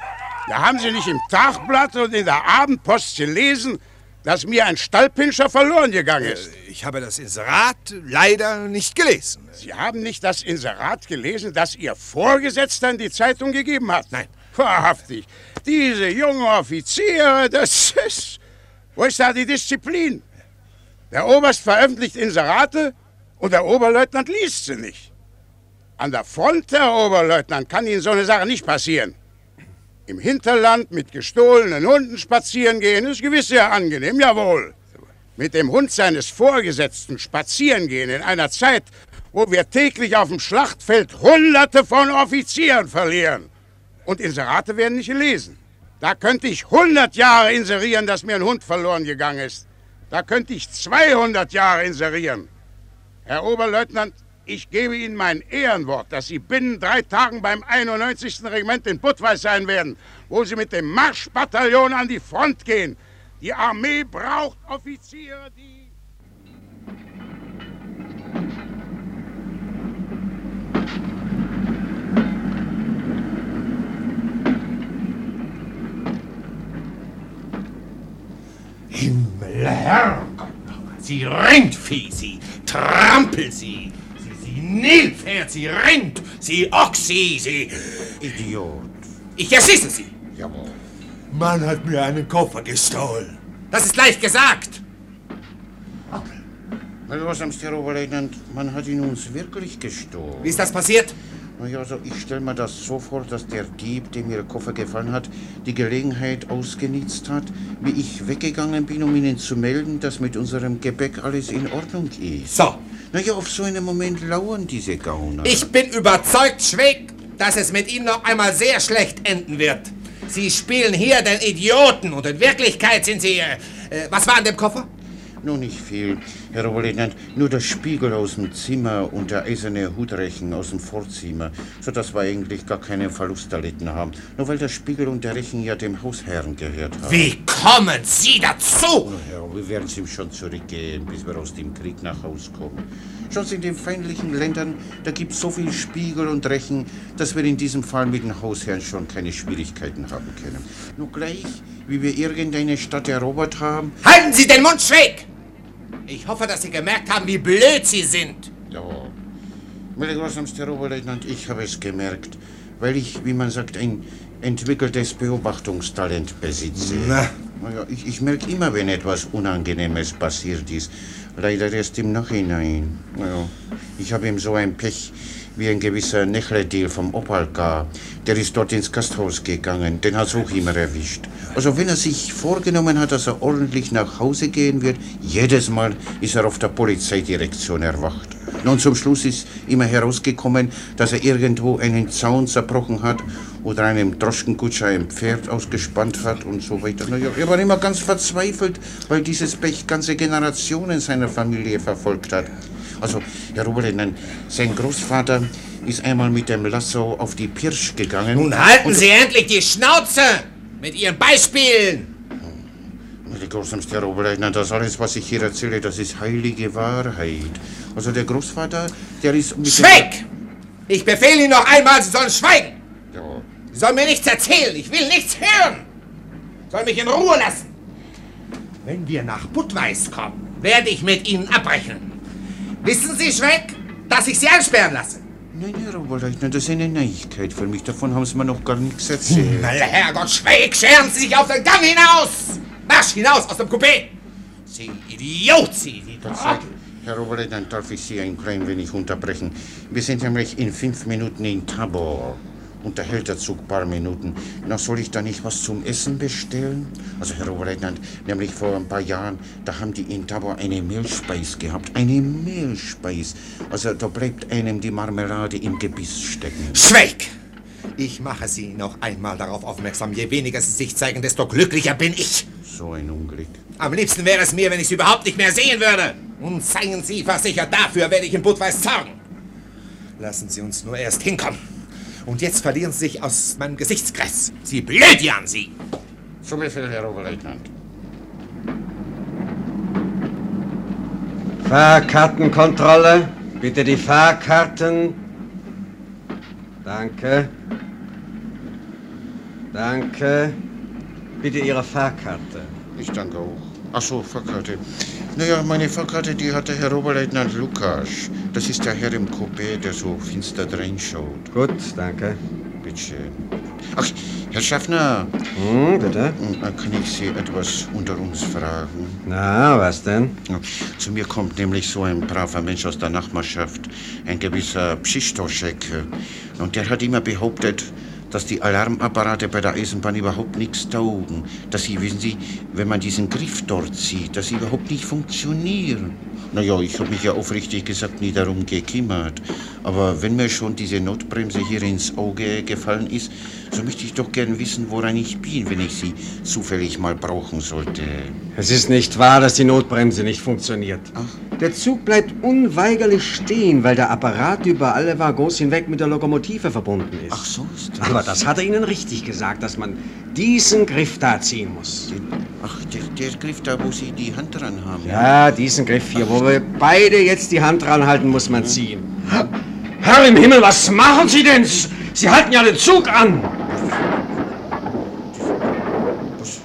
Da haben Sie nicht im Tagblatt und in der Abendpost gelesen, dass mir ein Stallpinscher verloren gegangen ist. Ich habe das Inserat leider nicht gelesen. Sie haben nicht das Inserat gelesen, das Ihr Vorgesetzter in die Zeitung gegeben hat? Nein. Wahrhaftig. Diese jungen Offiziere, das ist... Wo ist da die Disziplin? Der Oberst veröffentlicht Inserate und der Oberleutnant liest sie nicht. An der Front, Herr Oberleutnant, kann Ihnen so eine Sache nicht passieren. Im Hinterland mit gestohlenen Hunden spazieren gehen ist gewiss sehr angenehm, jawohl. Mit dem Hund seines Vorgesetzten spazieren gehen in einer Zeit, wo wir täglich auf dem Schlachtfeld Hunderte von Offizieren verlieren. Und Inserate werden nicht gelesen. Da könnte ich hundert Jahre inserieren, dass mir ein Hund verloren gegangen ist. Da könnte ich zweihundert Jahre inserieren. Herr Oberleutnant, ich gebe Ihnen mein Ehrenwort, dass Sie binnen drei Tagen beim einundneunzigsten Regiment in Budweis sein werden, wo Sie mit dem Marschbataillon an die Front gehen. Die Armee braucht Offiziere, die... Himmelherrgott, sie Rindvieh, sie Trampel, sie, sie, sie Nilpferd, sie Rind, sie Ochsi, sie... Idiot. Ich erschieße sie. Jawohl. Man hat mir einen Koffer gestohlen. Das ist leicht gesagt. Was am Herr Oberleutnant, man hat ihn uns wirklich gestohlen. Wie ist das passiert? Na ja, also ich stelle mir das so vor, dass der Dieb, dem Ihr Koffer gefallen hat, die Gelegenheit ausgenutzt hat, wie ich weggegangen bin, um Ihnen zu melden, dass mit unserem Gepäck alles in Ordnung ist. So. Na ja, auf so einen Moment lauern diese Gauner. Ich bin überzeugt, Schweig, dass es mit Ihnen noch einmal sehr schlecht enden wird. Sie spielen hier den Idioten und in Wirklichkeit sind Sie... Äh, was war in dem Koffer? Nur nicht viel, Herr Oberleutnant. Nur der Spiegel aus dem Zimmer und der eiserne Hutrechen aus dem Vorzimmer, sodass wir eigentlich gar keinen Verlust erlitten haben. Nur weil der Spiegel und der Rechen ja dem Hausherrn gehört haben. Wie kommen Sie dazu? Na ja, wir werden es ihm schon zurückgehen, bis wir aus dem Krieg nach Haus kommen. Schon in den feindlichen Ländern, da gibt es so viel Spiegel und Rechen, dass wir in diesem Fall mit dem Hausherrn schon keine Schwierigkeiten haben können. Nur gleich, wie wir irgendeine Stadt erobert haben... Halten Sie den Mund schräg! Ich hoffe, dass Sie gemerkt haben, wie blöd Sie sind. Ja, meine grausamste Herr Oberleutnant, ich habe es gemerkt, weil ich, wie man sagt, ein entwickeltes Beobachtungstalent besitze. Na? Naja, ich, ich merke immer, wenn etwas Unangenehmes passiert ist. Leider erst im Nachhinein. Naja, ich habe ihm so ein Pech wie ein gewisser Nechledil vom Opalka. Der ist dort ins Gasthaus gegangen. Den hat's auch immer erwischt. Also wenn er sich vorgenommen hat, dass er ordentlich nach Hause gehen wird, jedes Mal ist er auf der Polizeidirektion erwacht. Und zum Schluss ist immer herausgekommen, dass er irgendwo einen Zaun zerbrochen hat oder einem Droschkenkutscher ein Pferd ausgespannt hat und so weiter. Naja, er war immer ganz verzweifelt, weil dieses Pech ganze Generationen seiner Familie verfolgt hat. Also, Herr Oberleutnant, sein Großvater ist einmal mit dem Lasso auf die Pirsch gegangen. Nun halten Sie endlich die Schnauze mit Ihren Beispielen! Der großartigste Herr Oberleutnant, das alles, was ich hier erzähle, das ist heilige Wahrheit. Also der Großvater, der ist... Mit Schweig! Ich befehle Ihnen noch einmal, Sie sollen schweigen! Ja. Sie sollen mir nichts erzählen, ich will nichts hören! Sie sollen mich in Ruhe lassen! Wenn wir nach Budweis kommen, werde ich mit Ihnen abbrechen. Wissen Sie, Schweig, dass ich Sie einsperren lasse? Nein, Herr Oberleutnant, das ist eine Neuigkeit für mich. Davon haben Sie mir noch gar nichts erzählt. Hm, Herrgott, Schweig, scheren Sie sich auf den Gang hinaus! Marsch hinaus aus dem Coupé! Sie Idiot, Sie! Verzeiht, Herr Oberleutnant, darf ich Sie ein klein wenig unterbrechen? Wir sind nämlich in fünf Minuten in Tabor. Und der hält der Zug ein paar Minuten. Na, soll ich da nicht was zum Essen bestellen? Also, Herr Oberleutnant, nämlich vor ein paar Jahren, da haben die in Tabor eine Mehlspeis gehabt. Eine Mehlspeis. Also, da bleibt einem die Marmelade im Gebiss stecken. Schweig! Ich mache Sie noch einmal darauf aufmerksam. Je weniger Sie sich zeigen, desto glücklicher bin ich. So ein Unglück. Am liebsten wäre es mir, wenn ich Sie überhaupt nicht mehr sehen würde. Und seien Sie versichert, dafür werde ich in Budweis sorgen. Lassen Sie uns nur erst hinkommen. Und jetzt verlieren Sie sich aus meinem Gesichtskreis. Sie Blödjan, Sie! Zu Befehl, Herr Oberleutnant. Fahrkartenkontrolle. Bitte die Fahrkarten. Danke. Danke. Bitte Ihre Fahrkarte. Ich danke auch. Ach so, Fahrkarte. Naja, meine Fahrkarte, die hat der Herr Oberleutnant Lukas. Das ist der Herr im Coupé, der so finster reinschaut. Gut, danke. Bitteschön. Ach, Herr Schaffner. Hm, bitte? Kann ich Sie etwas unter uns fragen? Na, was denn? Zu mir kommt nämlich so ein braver Mensch aus der Nachbarschaft, ein gewisser Pschistoschek. Und der hat immer behauptet, dass die Alarmapparate bei der Eisenbahn überhaupt nichts taugen. Dass sie, wissen Sie, wenn man diesen Griff dort sieht, dass sie überhaupt nicht funktionieren. Naja, ich habe mich ja aufrichtig gesagt nie darum gekümmert. Aber wenn mir schon diese Notbremse hier ins Auge gefallen ist, so möchte ich doch gern wissen, woran ich bin, wenn ich sie zufällig mal brauchen sollte. Es ist nicht wahr, dass die Notbremse nicht funktioniert. Ach. Der Zug bleibt unweigerlich stehen, weil der Apparat über alle Waggons hinweg mit der Lokomotive verbunden ist. Ach, so ist das. Aber das hat er Ihnen richtig gesagt, dass man diesen Griff da ziehen muss. Den, ach, der, der Griff da, wo Sie die Hand dran haben. Ja, diesen Griff hier, wo wir beide jetzt die Hand dran halten, muss man ziehen. Herr im Himmel, was machen Sie denn? Sie halten ja den Zug an. Was,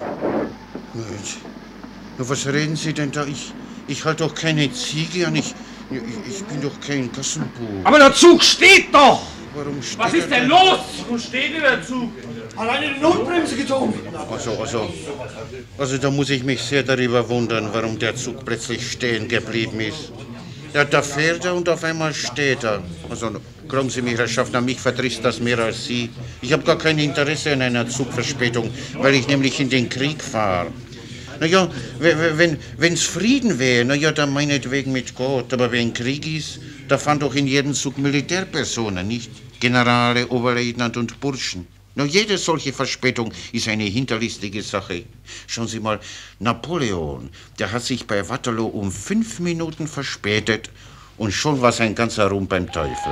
na, was reden Sie denn da? Ich, ich halte doch keine Ziege an. Ich, ich, ich bin doch kein Kassenbuch. Aber der Zug steht doch. Warum steht Was ist er denn da? los? Wo steht denn der Zug? Alleine die Notbremse gezogen. Also, also, also da muss ich mich sehr darüber wundern, warum der Zug plötzlich stehen geblieben ist. Ja, da fährt er und auf einmal steht er. Also, glauben Sie mich, Herr Schaffner, mich verdrießt das mehr als Sie. Ich habe gar kein Interesse an einer Zugverspätung, weil ich nämlich in den Krieg fahre. Naja, wenn wenn's Frieden wäre, naja, dann meinetwegen mit Gott. Aber wenn Krieg ist, da fahren doch in jedem Zug Militärpersonen, nicht? Generale, Oberleutnant und Burschen. Na, jede solche Verspätung ist eine hinterlistige Sache. Schauen Sie mal, Napoleon, der hat sich bei Waterloo um fünf Minuten verspätet und schon war sein ganzer Ruhm beim Teufel.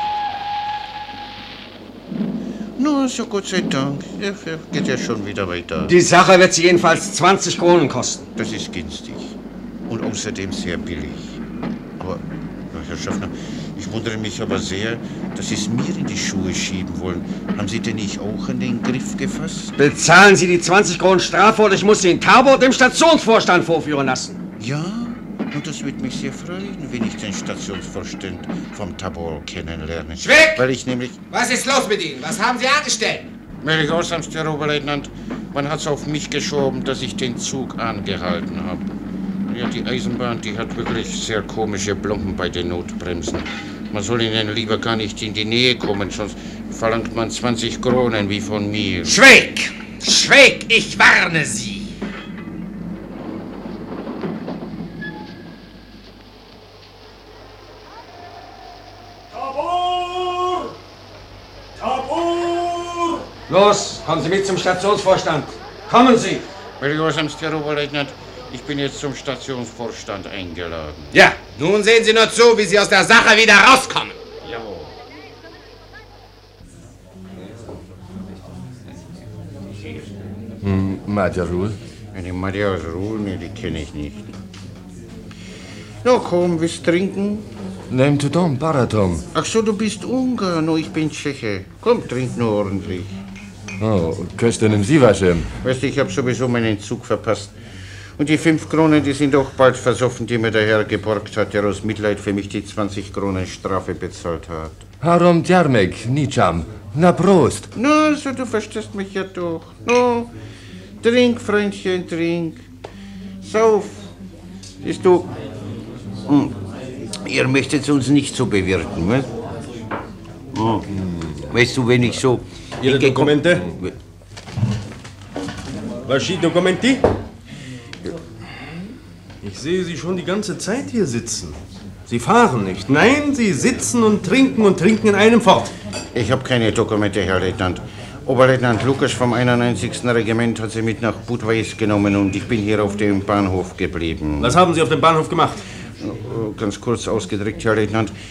Na, so Gott sei Dank, ja, geht ja schon wieder weiter. Die Sache wird Sie jedenfalls zwanzig Kronen kosten. Das ist günstig und außerdem sehr billig. Aber, Herr Schaffner, ich wundere mich aber sehr, dass Sie es mir in die Schuhe schieben wollen. Haben Sie denn nicht auch an den Griff gefasst? Bezahlen Sie die zwanzig Kronen Strafe oder ich muss Sie in Tabor dem Stationsvorstand vorführen lassen. Ja, und das würde mich sehr freuen, wenn ich den Stationsvorstand vom Tabor kennenlerne. Schweck! Weil ich nämlich... Was ist los mit Ihnen? Was haben Sie angestellt? Mellig Aussamst, Herr Oberleutnant. Man hat's auf mich geschoben, dass ich den Zug angehalten habe. Ja, die Eisenbahn, die hat wirklich sehr komische Plomben bei den Notbremsen. Man soll ihnen lieber gar nicht in die Nähe kommen, sonst verlangt man zwanzig Kronen wie von mir. Schweig! Schweig, ich warne Sie! Tabor! Tabor! Los, kommen Sie mit zum Stationsvorstand. Kommen Sie! Mellig Aussamst, Herr Oberleutnant. Ich bin jetzt zum Stationsvorstand eingeladen. Ja, nun sehen Sie nur zu, wie Sie aus der Sache wieder rauskommen. Jawohl. Hm, Madjarul? Eine Madjarul, nee, die kenne ich nicht. Na komm, willst trinken? Nehm tu dom, Baratom. Ach so, du bist Ungar, no, ich bin Tscheche. Komm, trink nur ordentlich. Oh, köszönöm szívesen. Weißt du, ich habe sowieso meinen Zug verpasst. Und die fünf Kronen, die sind auch bald versoffen, die mir der Herr geborgt hat, der aus Mitleid für mich die zwanzig Kronen Strafe bezahlt hat. Harom Djarmek, Nicham. Na Prost. Na, so, du verstehst mich ja doch. No, trink, Freundchen, trink. Sauf. Siehst du, hm, ihr möchtet uns nicht so bewirten, was? Hm. Weißt du, wenn ich so... Ihre Dokumente? Ваши Dokumenti? Ich sehe Sie schon die ganze Zeit hier sitzen. Sie fahren nicht. Nein, Sie sitzen und trinken und trinken in einem fort. Ich habe keine Dokumente, Herr Leutnant. Oberleutnant Lukas vom einundneunzigsten Regiment hat sie mit nach Budweis genommen und ich bin hier auf dem Bahnhof geblieben. Was haben Sie auf dem Bahnhof gemacht? Ganz kurz ausgedrückt, Herr Leutnant.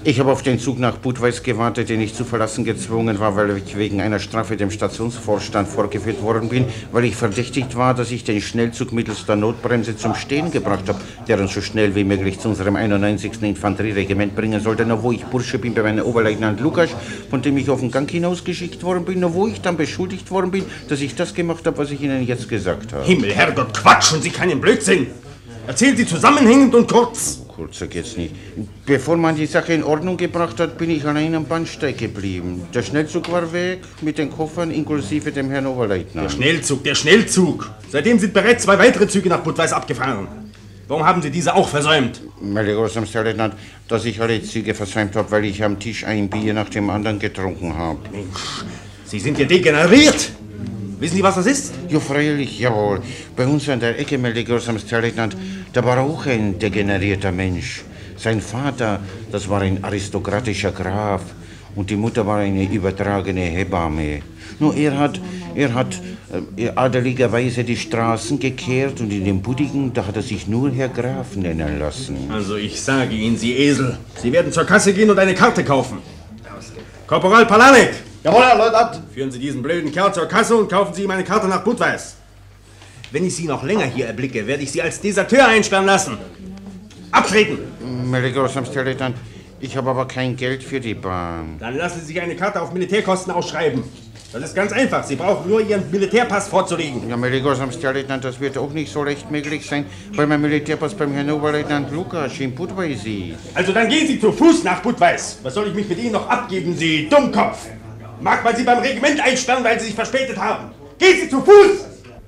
Ich habe auf den Zug nach Budweis gewartet, den ich zu verlassen gezwungen war, weil ich wegen einer Strafe dem Stationsvorstand vorgeführt worden bin, weil ich verdächtigt war, dass ich den Schnellzug mittels der Notbremse zum Stehen gebracht habe, der uns so schnell wie möglich zu unserem einundneunzigsten Infanterieregiment bringen sollte, nur wo ich Bursche bin bei meinem Oberleutnant Lukas, von dem ich auf den Gang hinausgeschickt worden bin, nur wo ich dann beschuldigt worden bin, dass ich das gemacht habe, was ich Ihnen jetzt gesagt habe. Himmel, Herrgott, quatschen Sie keinen Blödsinn! Erzählen Sie zusammenhängend und kurz. Kurzer geht's nicht. Bevor man die Sache in Ordnung gebracht hat, bin ich allein am Bahnsteig geblieben. Der Schnellzug war weg, mit den Koffern inklusive dem Herrn Oberleutnant. Der Schnellzug, der Schnellzug. Seitdem sind bereits zwei weitere Züge nach Budweis abgefahren. Warum haben Sie diese auch versäumt? Meine Großamst, Herr Leutnant, dass ich alle Züge versäumt habe, weil ich am Tisch ein Bier nach dem anderen getrunken habe. Mensch, Sie sind ja degeneriert. Wissen Sie, was das ist? Ja, freilich, jawohl. Bei uns an der Ecke, meine Großamst, Herr Leutnant, da war auch ein degenerierter Mensch. Sein Vater, das war ein aristokratischer Graf. Und die Mutter war eine übertragene Hebamme. Nur er hat, er hat äh, adeligerweise die Straßen gekehrt und in dem Buddigen, da hat er sich nur Herr Graf nennen lassen. Also ich sage Ihnen, Sie Esel, Sie werden zur Kasse gehen und eine Karte kaufen. Korporal Palanek! Jawohl, Herr Leutnant! Führen Sie diesen blöden Kerl zur Kasse und kaufen Sie ihm eine Karte nach Budweis. Wenn ich Sie noch länger hier erblicke, werde ich Sie als Deserteur einsperren lassen. Abtreten! Meine Großamst, Herr Leutnant, ich habe aber kein Geld für die Bahn. Dann lassen Sie sich eine Karte auf Militärkosten ausschreiben. Das ist ganz einfach. Sie brauchen nur Ihren Militärpass vorzulegen. Ja, meine Großamst, Herr Leutnant, das wird auch nicht so leicht möglich sein, weil mein Militärpass beim Herrn Oberleutnant Lukas in Budweis ist. Also dann gehen Sie zu Fuß nach Budweis. Was soll ich mich mit Ihnen noch abgeben, Sie Dummkopf? Mag man Sie beim Regiment einsperren, weil Sie sich verspätet haben. Gehen Sie zu Fuß!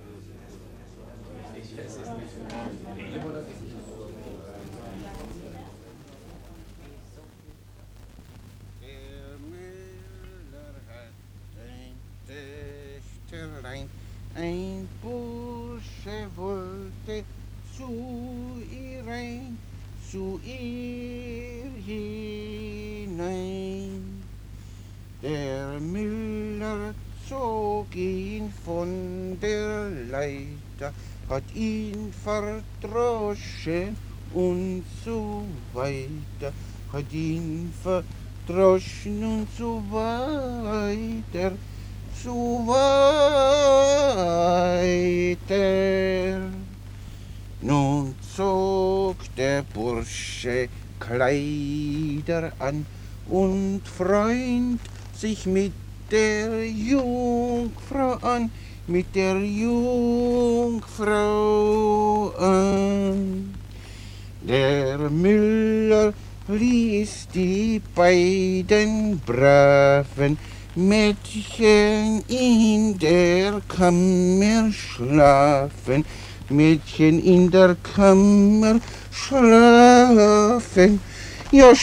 Ein Bursche wollte zu ihr rein, zu ihr hinein. Der Müller zog ihn von der Leiter, hat ihn verdroschen und so weiter, hat ihn verdroschen und so weiter. So weiter. Nun zog der Bursche Kleider an und freund sich mit der Jungfrau an, mit der Jungfrau an. Der Müller ließ die beiden braven Mädchen in der Kammer schlafen, Mädchen in der Kammer schlafen, ja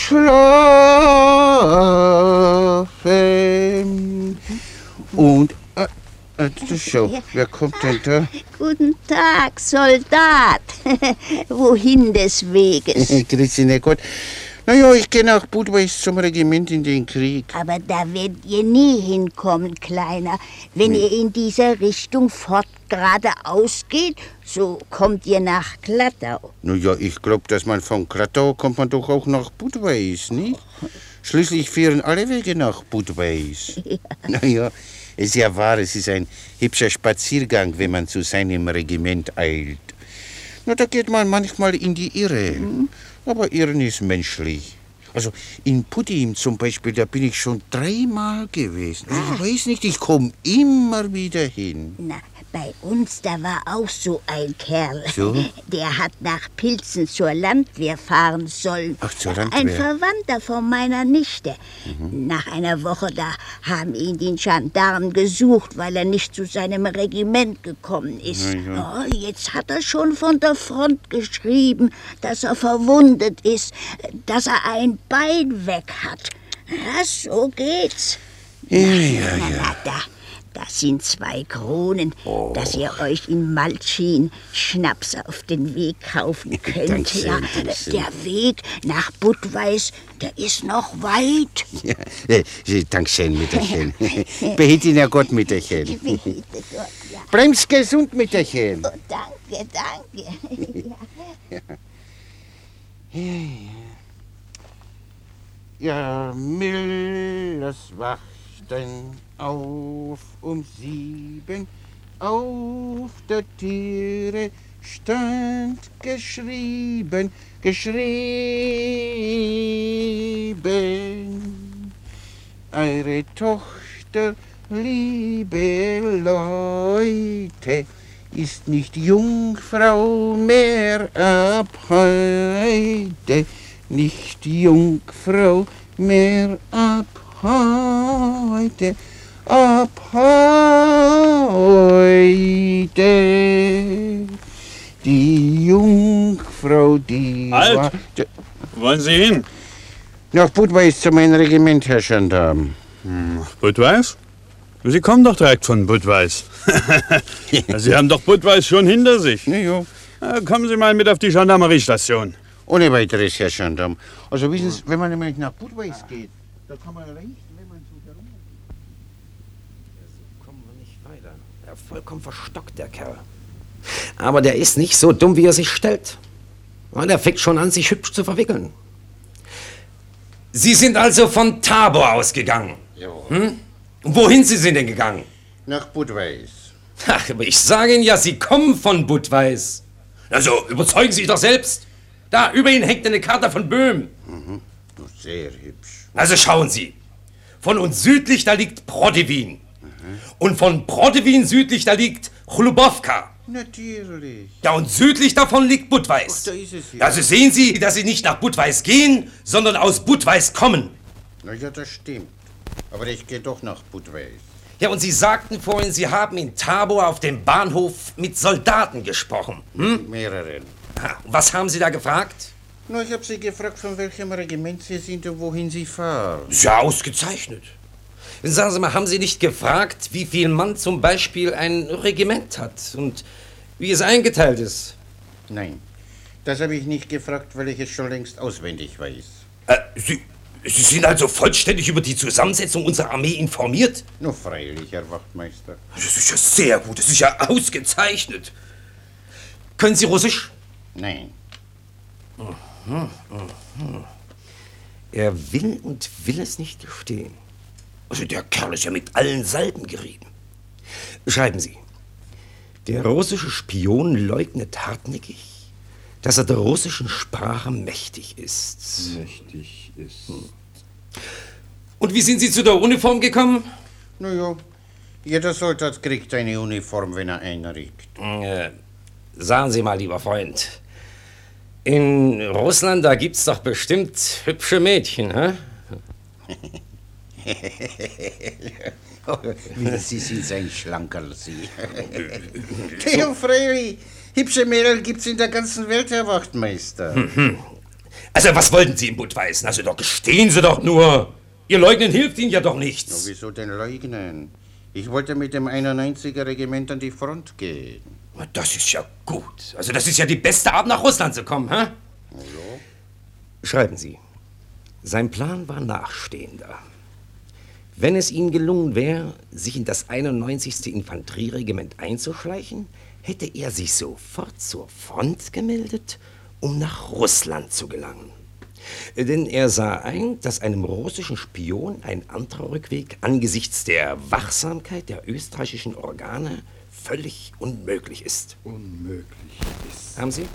schlafen. Und, äh, äh, schau, wer kommt denn da? Guten Tag, Soldat. Wohin des Weges? Grüß Sie, Gott. Na ja, ich gehe nach Budweis zum Regiment in den Krieg. Aber da werdet ihr nie hinkommen, Kleiner. Wenn ihr in dieser Richtung fort geradeaus geht, so kommt ihr nach Glattau. Na ja, ich glaube, dass man von Glattau kommt man doch auch nach Budweis, nicht? Schließlich führen alle Wege nach Budweis. Ja. Na ja, es ist ja wahr, es ist ein hübscher Spaziergang, wenn man zu seinem Regiment eilt. Na, da geht man manchmal in die Irre. Mhm. Aber Irren ist menschlich. Also in Pudim zum Beispiel, da bin ich schon dreimal gewesen. Ah. Ich weiß nicht, ich komme immer wieder hin. Na, bei uns, da war auch so ein Kerl. So? Der hat nach Pilzen zur Landwehr fahren sollen. Ach, zur Landwehr? Ein Verwandter von meiner Nichte. Mhm. Nach einer Woche, da haben ihn die Gendarmen gesucht, weil er nicht zu seinem Regiment gekommen ist. Ja, ja. Oh, jetzt hat er schon von der Front geschrieben, dass er verwundet ist, dass er ein Bein weg hat. Ja, so geht's. Ja, ja, na, ja. Na, da, das sind zwei Kronen, Oh. dass ihr euch in Malchin Schnaps auf den Weg kaufen könnt. Dankeschön, Ja, Dankeschön. der Weg nach Budweis, der ist noch weit. Ja, äh, Dankeschön, Mütterchen. Behüt ihn ja Gott, Mütterchen. Behüte Gott, ja. Bremst gesund, Mütterchen. Oh, danke, danke. Ja. Ja. Ja, ja. Ja, mildes Wachten auf um sieben, auf der Türe stand geschrieben, geschrieben. Eure Tochter, liebe Leute, ist nicht Jungfrau mehr ab heute, nicht Jungfrau mehr ab heute, ab heute. Die Jungfrau, die Halt! war... Wollen Sie hin? Nach Budweis zu meinem Regiment, Herr Gendarm. Hm, Budweis? Sie kommen doch direkt von Budweis. Sie haben doch Budweis schon hinter sich. Na ja. Na, kommen Sie mal mit auf die Gendarmeriestation. Ohne weiteres, Herr Gendarm. Also wissen Sie, wenn man nämlich nach Budweis geht, da kann man rechts, wenn man so herum... So kommen wir nicht weiter. Er ist vollkommen verstockt, der Kerl. Aber der ist nicht so dumm, wie er sich stellt. Und er fängt schon an, sich hübsch zu verwickeln. Sie sind also von Tabor ausgegangen? Ja. Hm? Und wohin Sie sind denn gegangen? Nach Budweis. Ach, aber ich sage Ihnen ja, Sie kommen von Budweis. Also, überzeugen Sie sich doch selbst. Da, über Ihnen hängt eine Karte von Böhmen. Mhm. Sehr hübsch. Also schauen Sie. Von uns südlich, da liegt Prodewin. Mhm. Und von Prodewin südlich, da liegt Chlubowka. Natürlich. Ja, und südlich davon liegt Budweis. Ach, da ist es hier. Also sehen Sie, dass Sie nicht nach Budweis gehen, sondern aus Budweis kommen. Na ja, das stimmt. Aber ich gehe doch nach Budweis. Ja, und Sie sagten vorhin, Sie haben in Tabor auf dem Bahnhof mit Soldaten gesprochen. Hm? Mehreren. Ah, was haben Sie da gefragt? Na, ich habe Sie gefragt, von welchem Regiment Sie sind und wohin Sie fahren. Ist ja ausgezeichnet. Sagen Sie mal, haben Sie nicht gefragt, wie viel Mann zum Beispiel ein Regiment hat und wie es eingeteilt ist? Nein, das habe ich nicht gefragt, weil ich es schon längst auswendig weiß. Äh, Sie, Sie sind also vollständig über die Zusammensetzung unserer Armee informiert? Nur freilich, Herr Wachtmeister. Das ist ja sehr gut, das ist ja ausgezeichnet. Können Sie Russisch? Nein. Mhm, mhm. Er will und will es nicht gestehen. Also der Kerl ist ja mit allen Salben gerieben. Schreiben Sie. Der russische Spion leugnet hartnäckig, dass er der russischen Sprache mächtig ist. Mächtig ist. Hm. Und wie sind Sie zu der Uniform gekommen? Na ja, jeder Soldat kriegt eine Uniform, wenn er einrückt. Äh, sagen Sie mal, lieber Freund. In Russland, da gibt's doch bestimmt hübsche Mädchen, hä? Sie sind ein Schlankerl, Sie. Theo Freili, hübsche Mädel gibt's in der ganzen Welt, Herr Wachtmeister. Mhm. Also, was wollten Sie in Budweis? Also, doch gestehen Sie doch nur. Ihr Leugnen hilft Ihnen ja doch nichts. Na, wieso denn leugnen? Ich wollte mit dem einundneunziger Regiment an die Front gehen. Das ist ja gut. Also, das ist ja die beste Art, nach Russland zu kommen, hä? Ja. Schreiben Sie. Sein Plan war nachstehender. Wenn es ihm gelungen wäre, sich in das einundneunzigste Infanterieregiment einzuschleichen, hätte er sich sofort zur Front gemeldet, um nach Russland zu gelangen. Denn er sah ein, dass einem russischen Spion ein anderer Rückweg angesichts der Wachsamkeit der österreichischen Organe völlig unmöglich ist. Unmöglich ist. Haben Sie?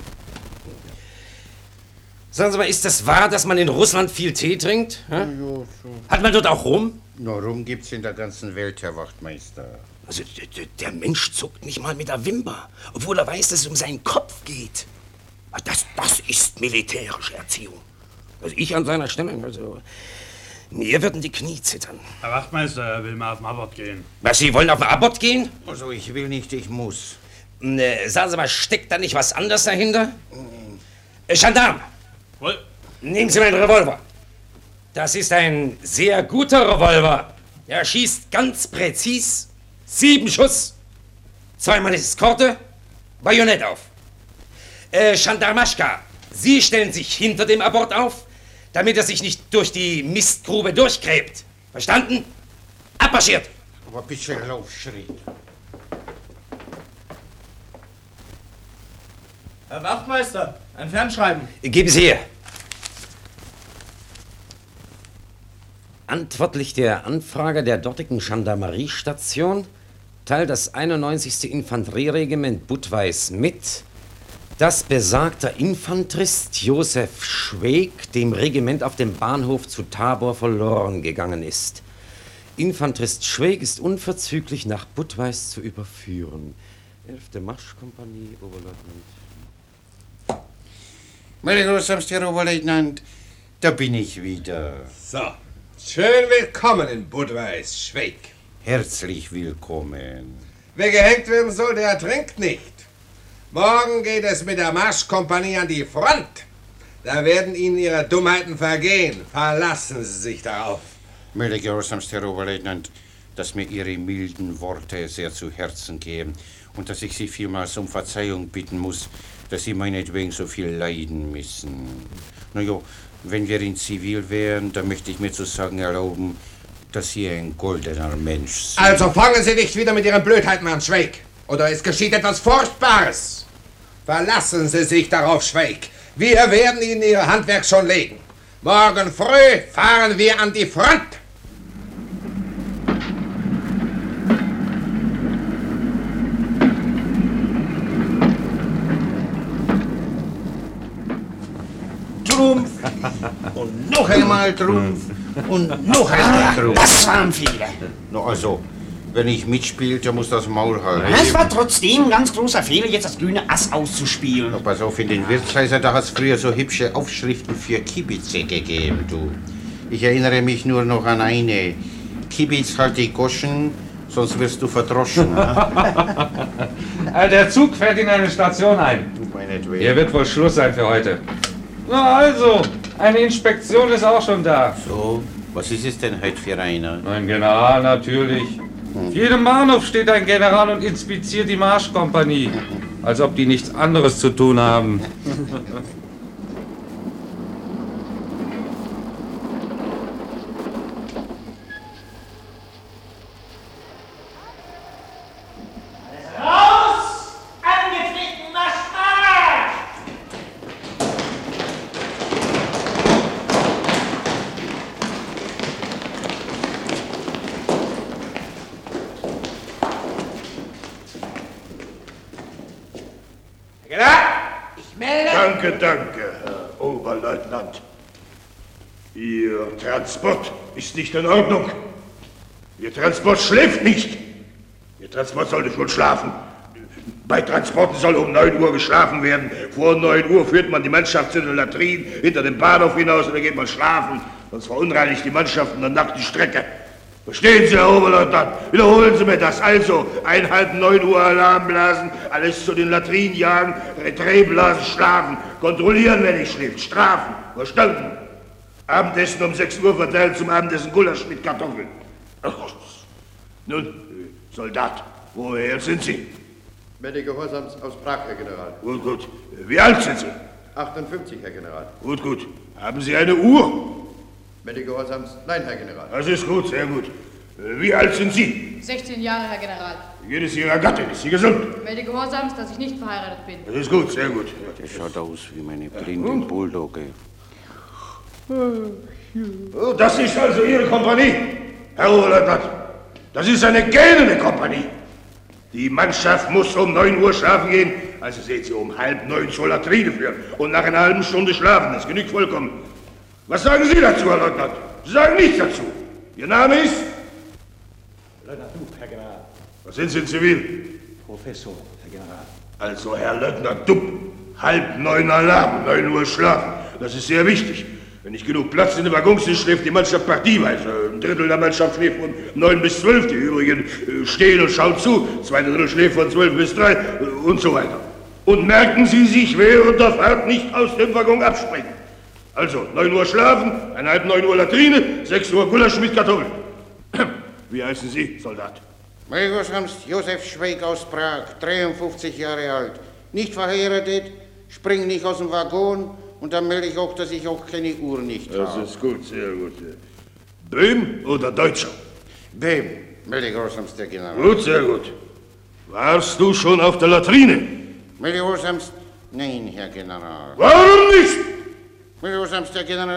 Sagen Sie mal, ist das wahr, dass man in Russland viel Tee trinkt? Hä? Ja, so. Hat man dort auch Rum? Na, Rum gibt's in der ganzen Welt, Herr Wachtmeister. Also, der, der Mensch zuckt nicht mal mit der Wimper, obwohl er weiß, dass es um seinen Kopf geht. Das, das ist militärische Erziehung. Also ich an seiner Stelle, also mir würden die Knie zittern. Herr Wachtmeister, er will mal auf den Abort gehen. Was, Sie wollen auf den Abort gehen? Also ich will nicht, ich muss. Ne, sagen Sie mal, steckt da nicht was anderes dahinter? Äh, Gendarm! Wohl. Nehmen Sie meinen Revolver. Das ist ein sehr guter Revolver. Er schießt ganz präzis. Sieben Schuss. Zweimal Eskorte. Bajonett auf. Äh, Gendarmaschka, Sie stellen sich hinter dem Abort auf, damit er sich nicht durch die Mistgrube durchgräbt. Verstanden? Abmarschiert! Aber bitte Laufschritt. Herr Wachtmeister, ein Fernschreiben. Geben Sie her. Antwortlich der Anfrage der dortigen Gendarmeriestation teilt das einundneunzigste Infanterieregiment Budweis mit, dass besagter Infanterist Josef Schweig dem Regiment auf dem Bahnhof zu Tabor verloren gegangen ist. Infanterist Schweig ist unverzüglich nach Budweis zu überführen. elfte Marschkompanie, Oberleutnant. Meine Großamst, Herr Oberleutnant, da bin ich wieder. So, schön willkommen in Budweis, Schweig. Herzlich willkommen. Wer gehängt werden soll, der ertrinkt nicht. Morgen geht es mit der Marschkompanie an die Front. Da werden Ihnen Ihre Dummheiten vergehen. Verlassen Sie sich darauf. Meine Großamst, Herr Oberleutnant, dass mir Ihre milden Worte sehr zu Herzen gehen und dass ich Sie vielmals um Verzeihung bitten muss, dass Sie meinetwegen so viel leiden müssen. Na ja, wenn wir in Zivil wären, dann möchte ich mir zu sagen erlauben, dass Sie ein goldener Mensch sind. Also fangen Sie nicht wieder mit Ihren Blödheiten an, Schweig. Oder es geschieht etwas Furchtbares. Verlassen Sie sich darauf, Schweig. Wir werden Ihnen Ihr Handwerk schon legen. Morgen früh fahren wir an die Front. Trumpf und noch einmal Trumpf und noch einmal Trumpf. Das waren viele. Na also, wenn ich mitspielte, muss das Maul halten. Es war trotzdem ein ganz großer Fehler, jetzt das grüne Ass auszuspielen. Na, pass auf, in den Wirtshäusern, da hat's früher so hübsche Aufschriften für Kibitze gegeben, du. Ich erinnere mich nur noch an eine. Kibitz halt die Goschen, sonst wirst du verdroschen. Der Zug fährt in eine Station ein. Du meinetwegen. Hier wird wohl Schluss sein für heute. Na also, eine Inspektion ist auch schon da. So, was ist es denn heute für einer? Ein General natürlich. Auf jedem Bahnhof steht ein General und inspiziert die Marschkompanie. Als ob die nichts anderes zu tun haben. Raus! Angetreten, Marsch! General, ich melde... Danke, danke, Herr Oberleutnant. Ihr Transport ist nicht in Ordnung. Ihr Transport schläft nicht. Ihr Transport sollte schon schlafen. Bei Transporten soll um neun Uhr geschlafen werden. Vor neun Uhr führt man die Mannschaft zu den Latrinen hinter dem Bahnhof hinaus und dann geht man schlafen. Sonst verunreinigt die Mannschaft in der Nacht die Strecke. Verstehen Sie, Herr Oberleutnant? Wiederholen Sie mir das. Also, einhalb neun Uhr Alarm blasen, alles zu den Latrinen jagen, Reträtblasen schlafen, kontrollieren, wer nicht schläft, strafen. Verstanden? Abendessen um sechs Uhr verteilt zum Abendessen Gulasch mit Kartoffeln. Ach, nun, Soldat, woher sind Sie? Werde Gehorsams aus Prag, Herr General. Gut, gut. Wie alt sind Sie? achtundfünfzig, Herr General. Gut, gut. Haben Sie eine Uhr? Werde Gehorsams, nein, Herr General. Das ist gut, sehr gut. Wie alt sind Sie? sechzehn Jahre, Herr General. Wie geht es Ihrer Gattin? Ist sie gesund? Melde Gehorsams, dass ich nicht verheiratet bin. Das ist gut, sehr gut. Der schaut aus wie meine blinde Bulldogge. Oh, das ist also Ihre Kompanie, Herr Oberleutnant. Das ist eine gähnende Kompanie. Die Mannschaft muss um neun Uhr schlafen gehen, also seht sie um halb neun zur Latrine führen und nach einer halben Stunde schlafen. Das genügt vollkommen. Was sagen Sie dazu, Herr Leutnant? Sie sagen nichts dazu. Ihr Name ist? Leutnant Dub, Herr General. Was sind Sie in Zivil? Professor, Herr General. Also, Herr Leutnant Dub, halb neun Alarm, neun Uhr schlafen. Das ist sehr wichtig. Wenn nicht genug Platz in den Waggons ist, schläft die Mannschaft partieweise. Ein Drittel der Mannschaft schläft von neun bis zwölf, die übrigen äh, stehen und schauen zu. Zwei Drittel schläft von zwölf bis drei äh, und so weiter. Und merken Sie sich während der Fahrt nicht aus dem Waggon abspringen. Also, neun Uhr schlafen, einhalb neun Uhr Latrine, sechs Uhr Gulasch mit Kartoffeln. Wie heißen Sie, Soldat? Mein Großamst Josef Schweig aus Prag, dreiundfünfzig Jahre alt. Nicht verheiratet, spring nicht aus dem Waggon. Und dann melde ich auch, dass ich auch keine Uhr nicht habe. Das ist gut, sehr gut. Böhm oder Deutscher? Böhm, melde Großamst der General. Gut, sehr gut. Warst du schon auf der Latrine? Melde Großamst, nein, Herr General. Warum nicht? Melde Großamst der General,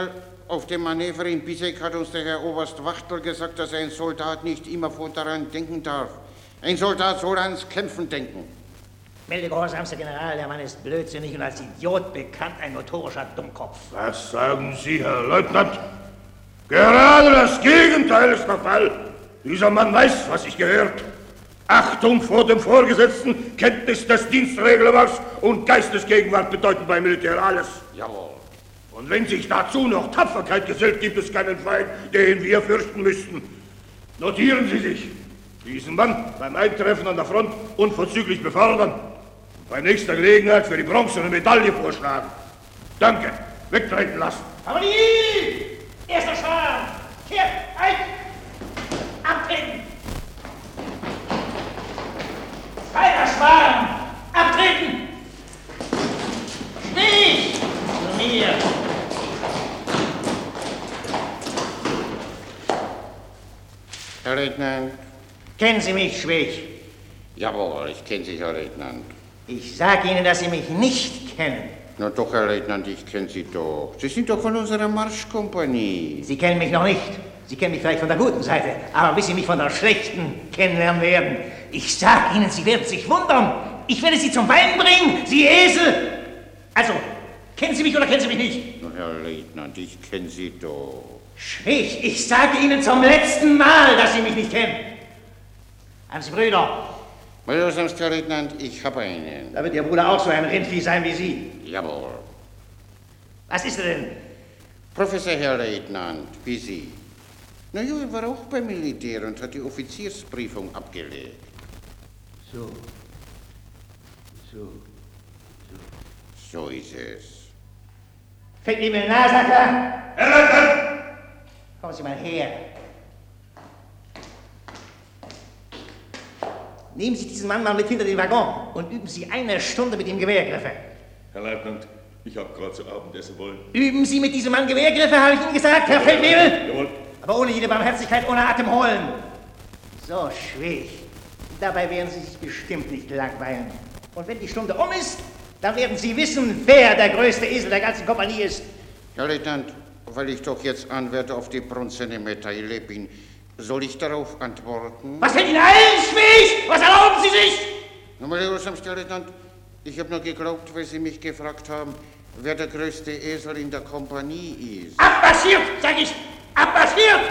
auf dem Manöver in Bissek hat uns der Herr Oberst Wachtel gesagt, dass ein Soldat nicht immer von daran denken darf. Ein Soldat soll ans Kämpfen denken. Melde gehorsamster General, der Mann ist blödsinnig und als Idiot bekannt, ein notorischer Dummkopf. Was sagen Sie, Herr Leutnant? Gerade das Gegenteil ist der Fall. Dieser Mann weiß, was sich gehört. Achtung vor dem Vorgesetzten, Kenntnis des Dienstregelwerks und Geistesgegenwart bedeuten beim Militär alles. Jawohl. Und wenn sich dazu noch Tapferkeit gesellt, gibt es keinen Feind, den wir fürchten müssten. Notieren Sie sich. Diesen Mann beim Eintreffen an der Front unverzüglich befördern und bei nächster Gelegenheit für die bronzene Medaille vorschlagen. Danke. Wegtreten lassen. Kavallerie! Erster Schwarm! Kehrt ein! Abtreten! Zweiter Schwarm! Abtreten! Steh! Zu mir! Herr Leutnant. Kennen Sie mich, Schweg? Jawohl, ich kenne Sie, Herr Leutnant. Ich sage Ihnen, dass Sie mich nicht kennen. Na doch, Herr Leutnant, ich kenne Sie doch. Sie sind doch von unserer Marschkompanie. Sie kennen mich noch nicht. Sie kennen mich vielleicht von der guten Seite, aber bis Sie mich von der schlechten kennenlernen werden. Ich sage Ihnen, Sie werden sich wundern. Ich werde Sie zum Weinen bringen, Sie Esel. Also, kennen Sie mich oder kennen Sie mich nicht? Na, Herr Leutnant, ich kenne Sie doch. Schweg, ich sage Ihnen zum letzten Mal, dass Sie mich nicht kennen. Haben Sie Brüder? Major Samster Leutnant, ich habe einen. Da wird Ihr Bruder auch so ein Rindvieh sein wie Sie. Jawohl. Was ist er denn? Professor Herr Leutnant, wie Sie. Na ja, er war auch beim Militär und hat die Offiziersprüfung abgelegt. So. So. So ist es. Fällt Ihnen in Nasacker? Herr Leutnant! Kommen Sie mal her. Nehmen Sie diesen Mann mal mit hinter den Waggon und üben Sie eine Stunde mit ihm Gewehrgriffe. Herr Leutnant, ich habe gerade zu Abend essen wollen. Üben Sie mit diesem Mann Gewehrgriffe, habe ich Ihnen gesagt, Herr Feldwebel? Jawohl. Aber ohne jede Barmherzigkeit, ohne Atem holen. So, Schweg. Dabei werden Sie sich bestimmt nicht langweilen. Und wenn die Stunde um ist, dann werden Sie wissen, wer der größte Esel der ganzen Kompanie ist. Herr Leutnant, weil ich doch jetzt Anwärter auf die bronzene Medaille bin, soll ich darauf antworten? Was fällt Ihnen ein, Schweg? Was erlauben Sie sich? Na, Major Samster Leutnant, ich habe nur geglaubt, weil Sie mich gefragt haben, wer der größte Esel in der Kompanie ist. Abmarschiert, sag ich! Abmarschiert!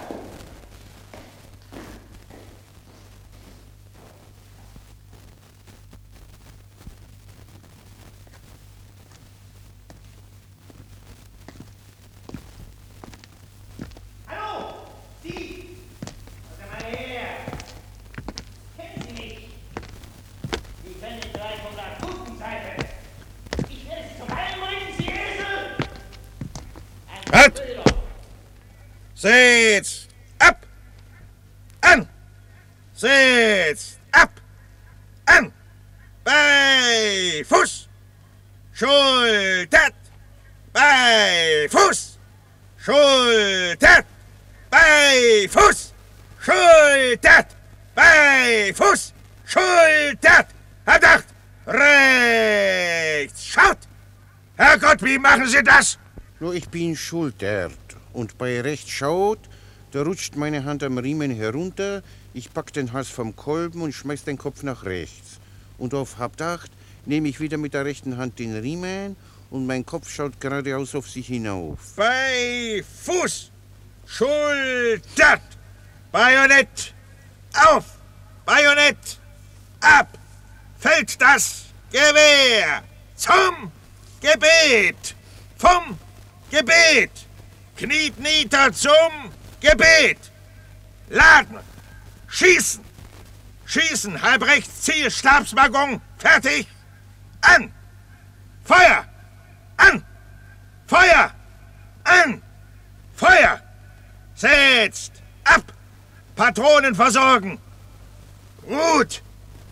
Hallo! Sie! Kommt mal her! Kennen Sie mich? Sie kennen mich vielleicht von der guten Seite. Ich werde Sie zum Heim bringen, Sie Esel! Halt! Sitz! Ab! An! Sitz! Ab! An! Bei Fuß! Schultert! Bei Fuß! Schultert! Bei Fuß! Schultert! Bei Fuß! Schultert! Verdacht! Rechts! Schaut! Herrgott, wie machen Sie das? Nur ich bin schultert. Und bei rechts schaut, da rutscht meine Hand am Riemen herunter, ich pack den Hals vom Kolben und schmeiß den Kopf nach rechts. Und auf Hauptacht nehme ich wieder mit der rechten Hand den Riemen und mein Kopf schaut geradeaus auf sich hinauf. Bei Fuß! Schultert! Bajonett! Auf! Bajonett! Ab! Fällt das Gewehr! Zum Gebet! Vom Gebet! Kniet nieder zum Gebet! Laden! Schießen! Schießen! Halb rechts, Ziel, Stabswaggon, fertig! An! Feuer! An! Feuer! An! Feuer! Setzt! Ab! Patronen versorgen! Gut!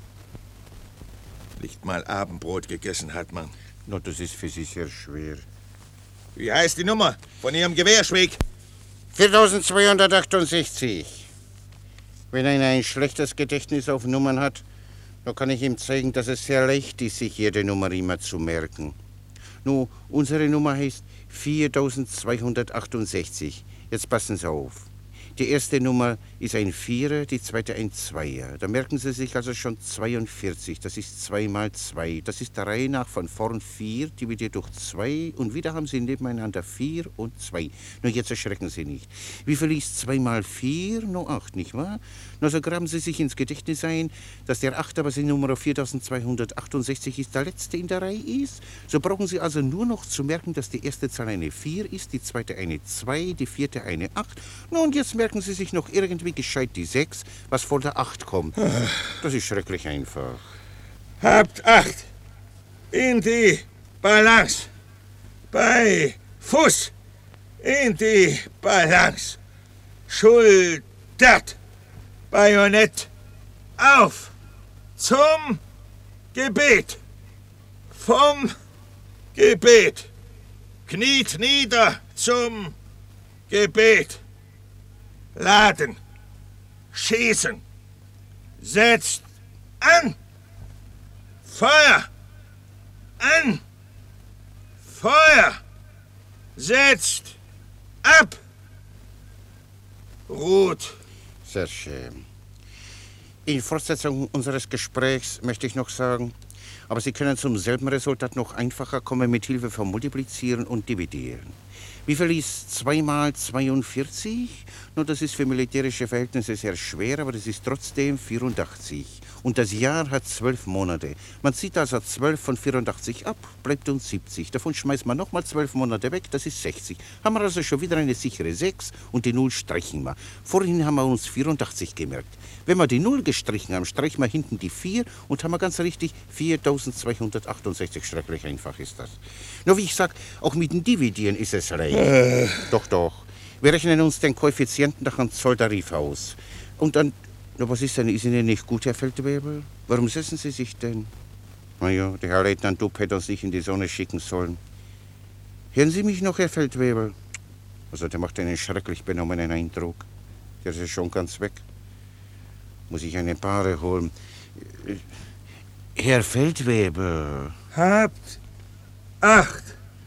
Nicht mal Abendbrot gegessen hat man. Na, das ist für Sie sehr schwer. Wie heißt die Nummer von Ihrem Gewehrschweg? vierzehntausendzweihundertachtundsechzig. Wenn einer ein schlechtes Gedächtnis auf Nummern hat, dann kann ich ihm zeigen, dass es sehr leicht ist, sich jede Nummer immer zu merken. Nun, unsere Nummer heißt vierzweihundertachtundsechzig. Jetzt passen Sie auf. Die erste Nummer ist ein Vierer, die zweite ein Zweier. Da merken Sie sich also schon zweiundvierzig. Das ist zwei mal zwei. Das ist der Reihe nach von vorn vier, dividiert durch zwei. Und wieder haben Sie nebeneinander vier und zwei. Nur jetzt erschrecken Sie nicht. Wie viel ist zwei mal vier? Nur acht, nicht wahr? Nur so graben Sie sich ins Gedächtnis ein, dass der acht aber die Nummer vierzweihundertachtundsechzig ist, der letzte in der Reihe ist. So brauchen Sie also nur noch zu merken, dass die erste Zahl eine vier ist, die zweite eine zwei, die vierte eine acht. Nun, und jetzt merken Sie sich noch irgendwie gescheit die sechs, was vor der acht kommt. Das ist schrecklich einfach. Habt Acht! In die Balance! Bei Fuß! In die Balance! Schultert! Bajonett! Auf! Zum Gebet! Vom Gebet! Kniet nieder zum Gebet! Laden! Schießen! Setzt an! Feuer! An! Feuer! Setzt ab! Ruht! Sehr schön. In Fortsetzung unseres Gesprächs möchte ich noch sagen, aber Sie können zum selben Resultat noch einfacher kommen mit Hilfe von Multiplizieren und Dividieren. Wie viel ist zwei mal zweiundvierzig? Nun, das ist für militärische Verhältnisse sehr schwer, aber das ist trotzdem vierundachtzig. Und das Jahr hat zwölf Monate. Man zieht also zwölf von vierundachtzig ab, bleibt uns siebzig. Davon schmeißt man nochmal zwölf Monate weg, das ist sechzig. Haben wir also schon wieder eine sichere sechs und die Null streichen wir. Vorhin haben wir uns vierundachtzig gemerkt. Wenn wir die Null gestrichen haben, streichen wir hinten die vier und haben wir ganz richtig vierzweihundertachtundsechzig. Schrecklich einfach ist das. Nur wie ich sag, auch mit dem Dividieren ist es leicht. Äh. Doch, doch. Wir rechnen uns den Koeffizienten nach einem Zolltarif aus. Und dann... Na, was ist denn? Ist Ihnen nicht gut, Herr Feldwebel? Warum setzen Sie sich denn? Na ja, der Herr Leutnant Dupp hätte uns nicht in die Sonne schicken sollen. Hören Sie mich noch, Herr Feldwebel? Also, der macht einen schrecklich benommenen Eindruck. Der ist schon ganz weg. Muss ich eine Paare holen. Herr Feldwebel. Habt Acht!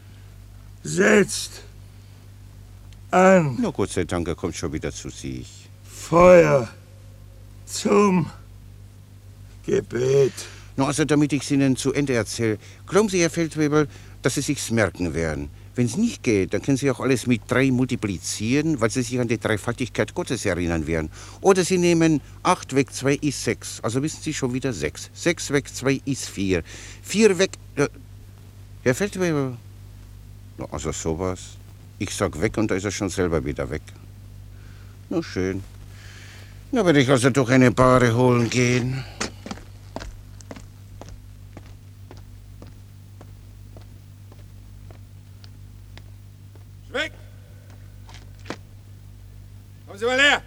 Setzt an! Na, Gott sei Dank, er kommt schon wieder zu sich. Feuer! Zum Gebet. No, also damit ich es Ihnen zu Ende erzähle, glauben Sie, Herr Feldwebel, dass Sie sich's merken werden. Wenn es nicht geht, dann können Sie auch alles mit drei multiplizieren, weil Sie sich an die Dreifaltigkeit Gottes erinnern werden. Oder Sie nehmen acht weg zwei ist sechs. Also wissen Sie schon wieder sechs. sechs weg zwei ist vier. vier weg... Äh, Herr Feldwebel? No, also sowas. Ich sag weg und da ist er schon selber wieder weg. Na schön. Da werde ich also doch eine Bahre holen gehen. Schweck! Kommen Sie mal her!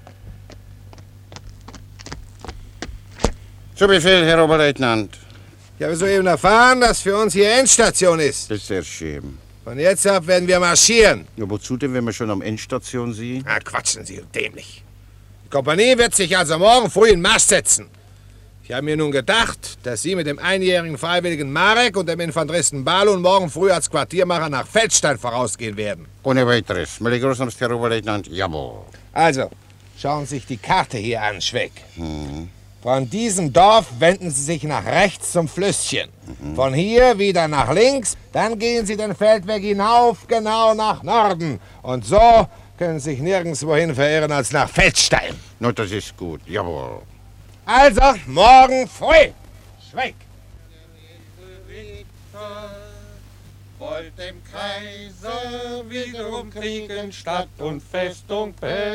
Zu Befehl, Herr Oberleutnant. Ich habe soeben erfahren, dass für uns hier Endstation ist. Das ist sehr schön. Von jetzt ab werden wir marschieren. Ja, wozu denn, wenn wir schon am Endstation sind? Na, quatschen Sie, dämlich. Die Kompanie wird sich also morgen früh in Marsch setzen. Ich habe mir nun gedacht, dass Sie mit dem einjährigen Freiwilligen Marek und dem Infanteristen Balun morgen früh als Quartiermacher nach Feldstein vorausgehen werden. Ohne weiteres. Meine Großamst, Herr Oberleutnant, jawohl. Also, schauen Sie sich die Karte hier an, Schweck. Hm. Von diesem Dorf wenden Sie sich nach rechts zum Flüsschen. Mhm. Von hier wieder nach links, dann gehen Sie den Feldweg hinauf, genau nach Norden. Und so können Sie sich nirgendwohin verirren als nach Feldstein. Na, das ist gut, jawohl. Also, morgen früh. Schweck. Wollt dem Kaiser wiederum kriegen Stadt und Festung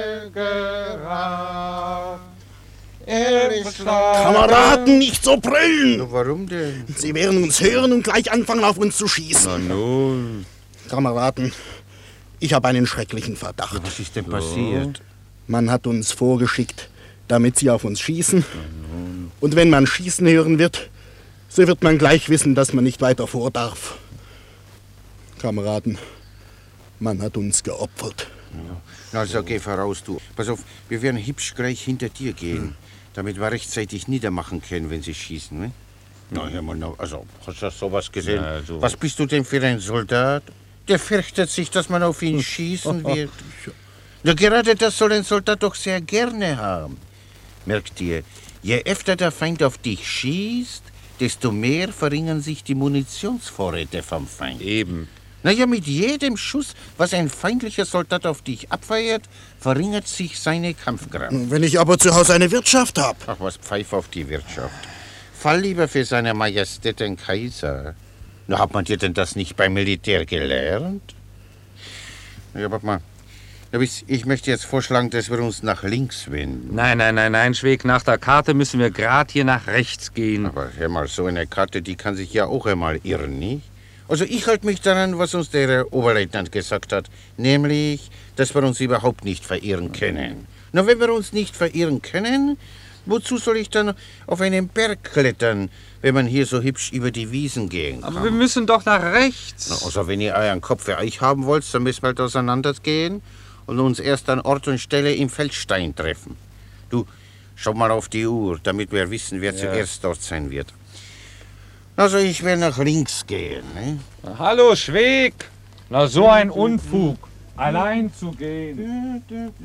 Belgrad. Er ist Kameraden, nicht so brüllen! Na, warum denn? Sie werden uns hören und gleich anfangen, auf uns zu schießen. Na nun. Kameraden, ich habe einen schrecklichen Verdacht. Na, was ist denn passiert? Man hat uns vorgeschickt, damit sie auf uns schießen. Und wenn man schießen hören wird, so wird man gleich wissen, dass man nicht weiter vor darf. Kameraden, man hat uns geopfert. Ja. Na, also geh voraus, du. Pass auf, wir werden hübsch gleich hinter dir gehen, hm. damit wir rechtzeitig niedermachen können, wenn sie schießen. Ne? Na, hör mal, na, also, hast du sowas gesehen? Na, so. Was bist du denn für ein Soldat? Der fürchtet sich, dass man auf ihn schießen wird. Na, gerade das soll ein Soldat doch sehr gerne haben. Merkt ihr, je öfter der Feind auf dich schießt, desto mehr verringern sich die Munitionsvorräte vom Feind. Eben. Naja, mit jedem Schuss, was ein feindlicher Soldat auf dich abfeuert, verringert sich seine Kampfkraft. Wenn ich aber zu Hause eine Wirtschaft habe. Ach, was pfeif auf die Wirtschaft. Fall lieber für seine Majestät den Kaiser. Na, hat man dir denn das nicht beim Militär gelernt? Ja, warte mal. Ich möchte jetzt vorschlagen, dass wir uns nach links wenden. Nein, nein, nein, nein, Schweg, nach der Karte müssen wir gerade hier nach rechts gehen. Aber hör mal, so eine Karte, die kann sich ja auch einmal irren, nicht? Also ich halte mich daran, was uns der Oberleutnant gesagt hat, nämlich, dass wir uns überhaupt nicht verirren können. Na, wenn wir uns nicht verirren können, wozu soll ich dann auf einen Berg klettern, wenn man hier so hübsch über die Wiesen gehen kann? Aber wir müssen doch nach rechts. Na, also wenn ihr euren Kopf für euch haben wollt, dann müssen wir halt auseinandergehen und uns erst an Ort und Stelle im Feldstein treffen. Du, schau mal auf die Uhr, damit wir wissen, wer ja. zuerst dort sein wird. Also ich will nach links gehen. Ne? Na, hallo, Schweg. Na, so ein Unfug. Allein zu gehen.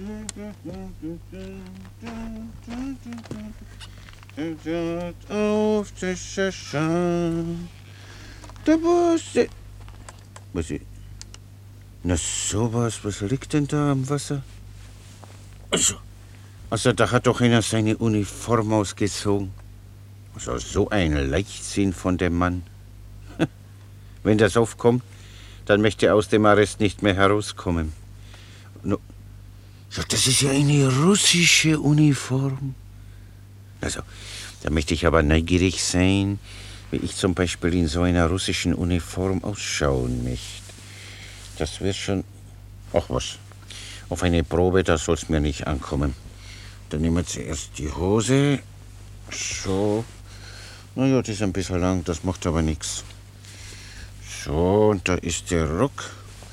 Auf der Schaschan. Der Busse. Was ist? Na sowas, was liegt denn da am Wasser? Also, also da hat doch einer seine Uniform ausgezogen. Also so ein Leichtsinn von dem Mann. Wenn das aufkommt, dann möchte er aus dem Arrest nicht mehr herauskommen. No, ja, das ist ja eine russische Uniform. Also, da möchte ich aber neugierig sein, wie ich zum Beispiel in so einer russischen Uniform ausschauen möchte. Das wird schon... Ach was, auf eine Probe, da soll's mir nicht ankommen. Dann nehmen wir zuerst die Hose. So. Na ja, die ist ein bisschen lang, das macht aber nichts. So, und da ist der Rock.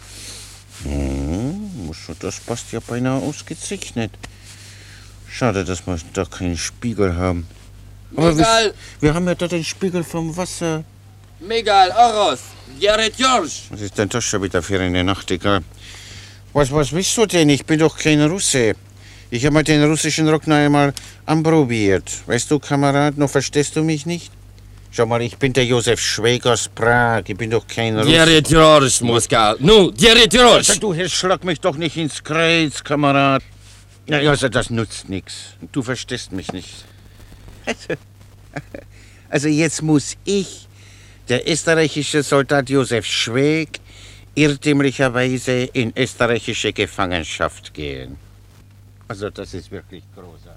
Hm, das passt ja beinahe ausgezeichnet. Schade, dass wir da keinen Spiegel haben. Aber wir, wir haben ja da den Spiegel vom Wasser. Miguel, Oros, Gerrit George. Was ist denn das schon wieder für eine Nachtigall? Was, was willst du denn? Ich bin doch kein Russe. Ich habe mal den russischen Rock noch einmal anprobiert. Weißt du, Kamerad, noch verstehst du mich nicht? Schau mal, ich bin der Josef Schweg aus Prag. Ich bin doch kein Russe. Gerrit George, Moskau. Nu, Gerrit George. Also, du schlag mich doch nicht ins Kreuz, Kamerad. Na, also, das nutzt nichts. Du verstehst mich nicht. Also, also jetzt muss ich, der österreichische Soldat Josef Schweg, irrtümlicherweise in österreichische Gefangenschaft gehen. Also das ist wirklich großartig.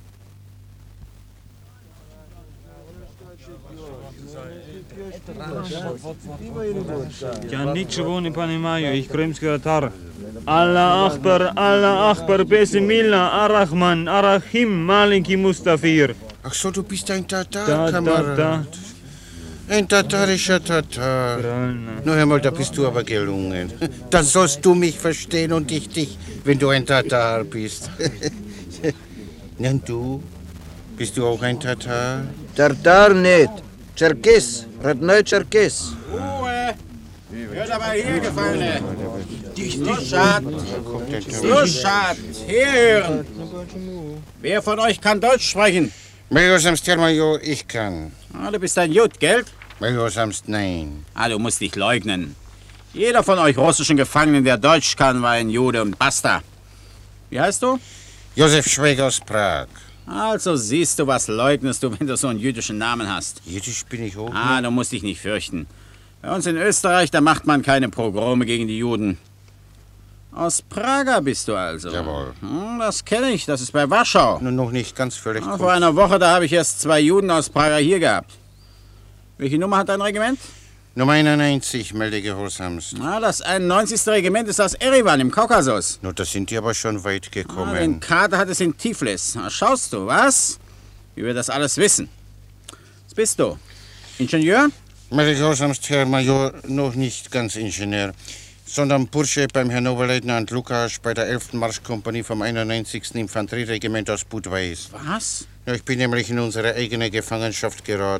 Я ничего не понимаю, ich крымский татар. Allah Akbar, Allah Akbar, Bismillah, Ar-Rahman, Ar-Rahim, malinki Mustafir. Ach so, du bist ein Tatar, Da, da, Kamerad. da. Ein tatarischer Tatar. Na hör mal, da bist du aber gelungen. Dann sollst du mich verstehen und ich dich, wenn du ein Tatar bist. Na und du? Bist du auch ein Tatar? Tatar nicht. Tscherkess, Radnoi Tscherkess. Ruhe! Hört aber hier, Gefangene! Sluschat! Sluschat! Hier! Wer von euch kann Deutsch sprechen? Major samst Major, ich kann. Ah, du bist ein Jud, gell? Major samst nein. Ah, du musst dich leugnen. Jeder von euch russischen Gefangenen, der Deutsch kann, war ein Jude und basta. Wie heißt du? Josef Schweg aus Prag. Also siehst du, was leugnest du, wenn du so einen jüdischen Namen hast. Jüdisch bin ich auch. Ah, du musst dich nicht fürchten. Bei uns in Österreich, da macht man keine Pogrome gegen die Juden. Aus Prager bist du also? Jawohl. Hm, das kenne ich, das ist bei Warschau. Nur noch nicht ganz völlig. Ah, vor einer Woche, da habe ich erst zwei Juden aus Prager hier gehabt. Welche Nummer hat dein Regiment? Nummer einundneunzig, melde Gehorsamst. Ah, das einundneunzigste Regiment ist aus Erivan im Kaukasus. Nur da sind die aber schon weit gekommen. Ah, den Kader hat es in Tiflis. Na, schaust du, was? Wie wir das alles wissen. Was bist du? Ingenieur? Melde Gehorsamst, Herr Major, noch nicht ganz Ingenieur, sondern Bursche beim Herrn Oberleutnant Lukas bei der elften Marschkompanie vom einundneunzigsten Infanterieregiment aus Budweis. Was? Ja, ich bin nämlich in unsere eigene Gefangenschaft geraten.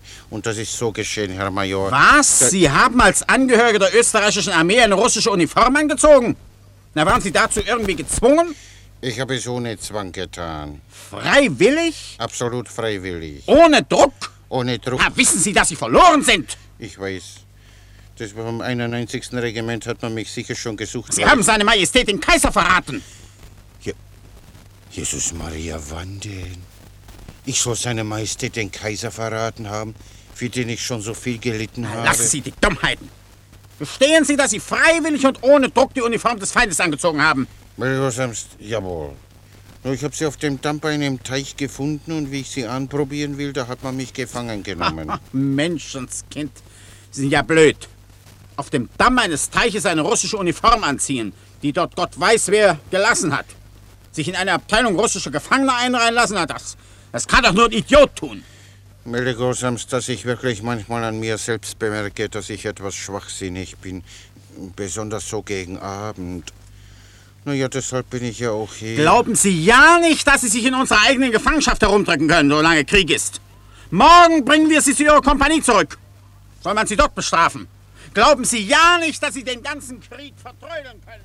Und das ist so geschehen, Herr Major. Was? Da Sie haben als Angehörige der österreichischen Armee eine russische Uniform angezogen? Na, waren Sie dazu irgendwie gezwungen? Ich habe es ohne Zwang getan. Freiwillig? Absolut freiwillig. Ohne Druck? Ohne Druck. Na, wissen Sie, dass Sie verloren sind? Ich weiß. Das war im einundneunzigsten Regiment hat man mich sicher schon gesucht. Sie haben seine Majestät den Kaiser verraten. Je Jesus Maria, wann denn? Ich soll seine Majestät den Kaiser verraten haben, für den ich schon so viel gelitten habe. Lassen Sie die Dummheiten. Gestehen Sie, dass Sie freiwillig und ohne Druck die Uniform des Feindes angezogen haben. Jawohl. Nur ich habe sie auf dem Damm bei einem Teich gefunden und wie ich sie anprobieren will, da hat man mich gefangen genommen. Menschenskind, Sie sind ja blöd. Auf dem Damm eines Teiches eine russische Uniform anziehen, die dort Gott weiß wer gelassen hat. Sich in eine Abteilung russischer Gefangener einreihen lassen, na, das, das kann doch nur ein Idiot tun. Melde Gorsams, dass ich wirklich manchmal an mir selbst bemerke, dass ich etwas schwachsinnig bin. Besonders so gegen Abend. Na ja, deshalb bin ich ja auch hier. Glauben Sie ja nicht, dass Sie sich in unserer eigenen Gefangenschaft herumdrücken können, solange Krieg ist. Morgen bringen wir Sie zu Ihrer Kompanie zurück. Soll man Sie dort bestrafen? Glauben Sie ja nicht, dass Sie den ganzen Krieg vertrödeln können.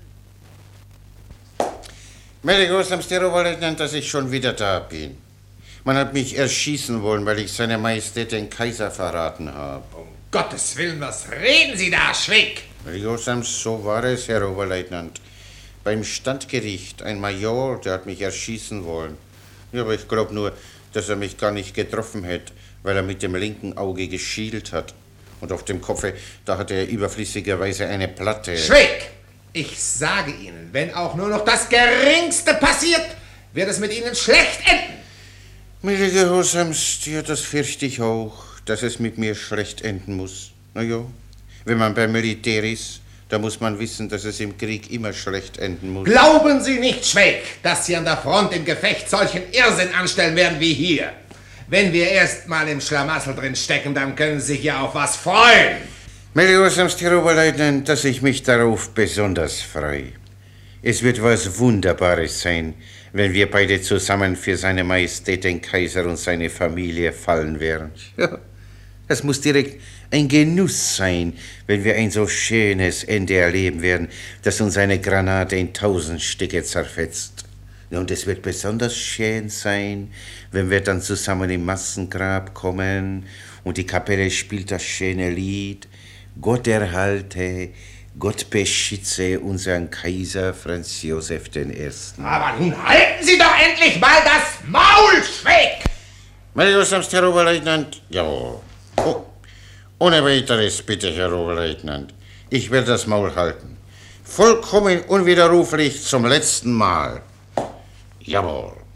Melde Gorsams, der Oberleutnant, dass ich schon wieder da bin. Man hat mich erschießen wollen, weil ich seine Majestät den Kaiser verraten habe. Um Gottes Willen, was reden Sie da, Schwick? Melde Gorsams, so war es, Herr Oberleutnant. Beim Standgericht, ein Major, der hat mich erschießen wollen. Ja, aber ich glaube nur, dass er mich gar nicht getroffen hätte, weil er mit dem linken Auge geschielt hat. Und auf dem Kopfe, da hatte er überflüssigerweise eine Platte. Schwick! Ich sage Ihnen, wenn auch nur noch das Geringste passiert, wird es mit Ihnen schlecht enden. Milde Gehorsams, ja, das fürchte ich auch, dass es mit mir schlecht enden muss. Na ja, wenn man beim Militär ist, da muss man wissen, dass es im Krieg immer schlecht enden muss. Glauben Sie nicht, Schweig, dass Sie an der Front im Gefecht solchen Irrsinn anstellen werden wie hier. Wenn wir erst mal im Schlamassel drin stecken, dann können Sie sich ja auf was freuen. Meliosams, Herr Oberleutnant, dass ich mich darauf besonders freue. Es wird was Wunderbares sein, wenn wir beide zusammen für seine Majestät den Kaiser und seine Familie fallen werden. Ja, das muss direkt ein Genuss sein, wenn wir ein so schönes Ende erleben werden, dass uns eine Granate in tausend Stücke zerfetzt. Und es wird besonders schön sein, wenn wir dann zusammen im Massengrab kommen und die Kapelle spielt das schöne Lied Gott erhalte, Gott beschütze unseren Kaiser Franz Josef den Ersten. Aber nun halten Sie doch endlich mal das Maul, Schweig! Meliosams, Herr Oberleutnant, ja. Oh. Ohne weiteres, bitte, Herr Oberleutnant. Ich werde das Maul halten. Vollkommen unwiderruflich zum letzten Mal. Jawohl.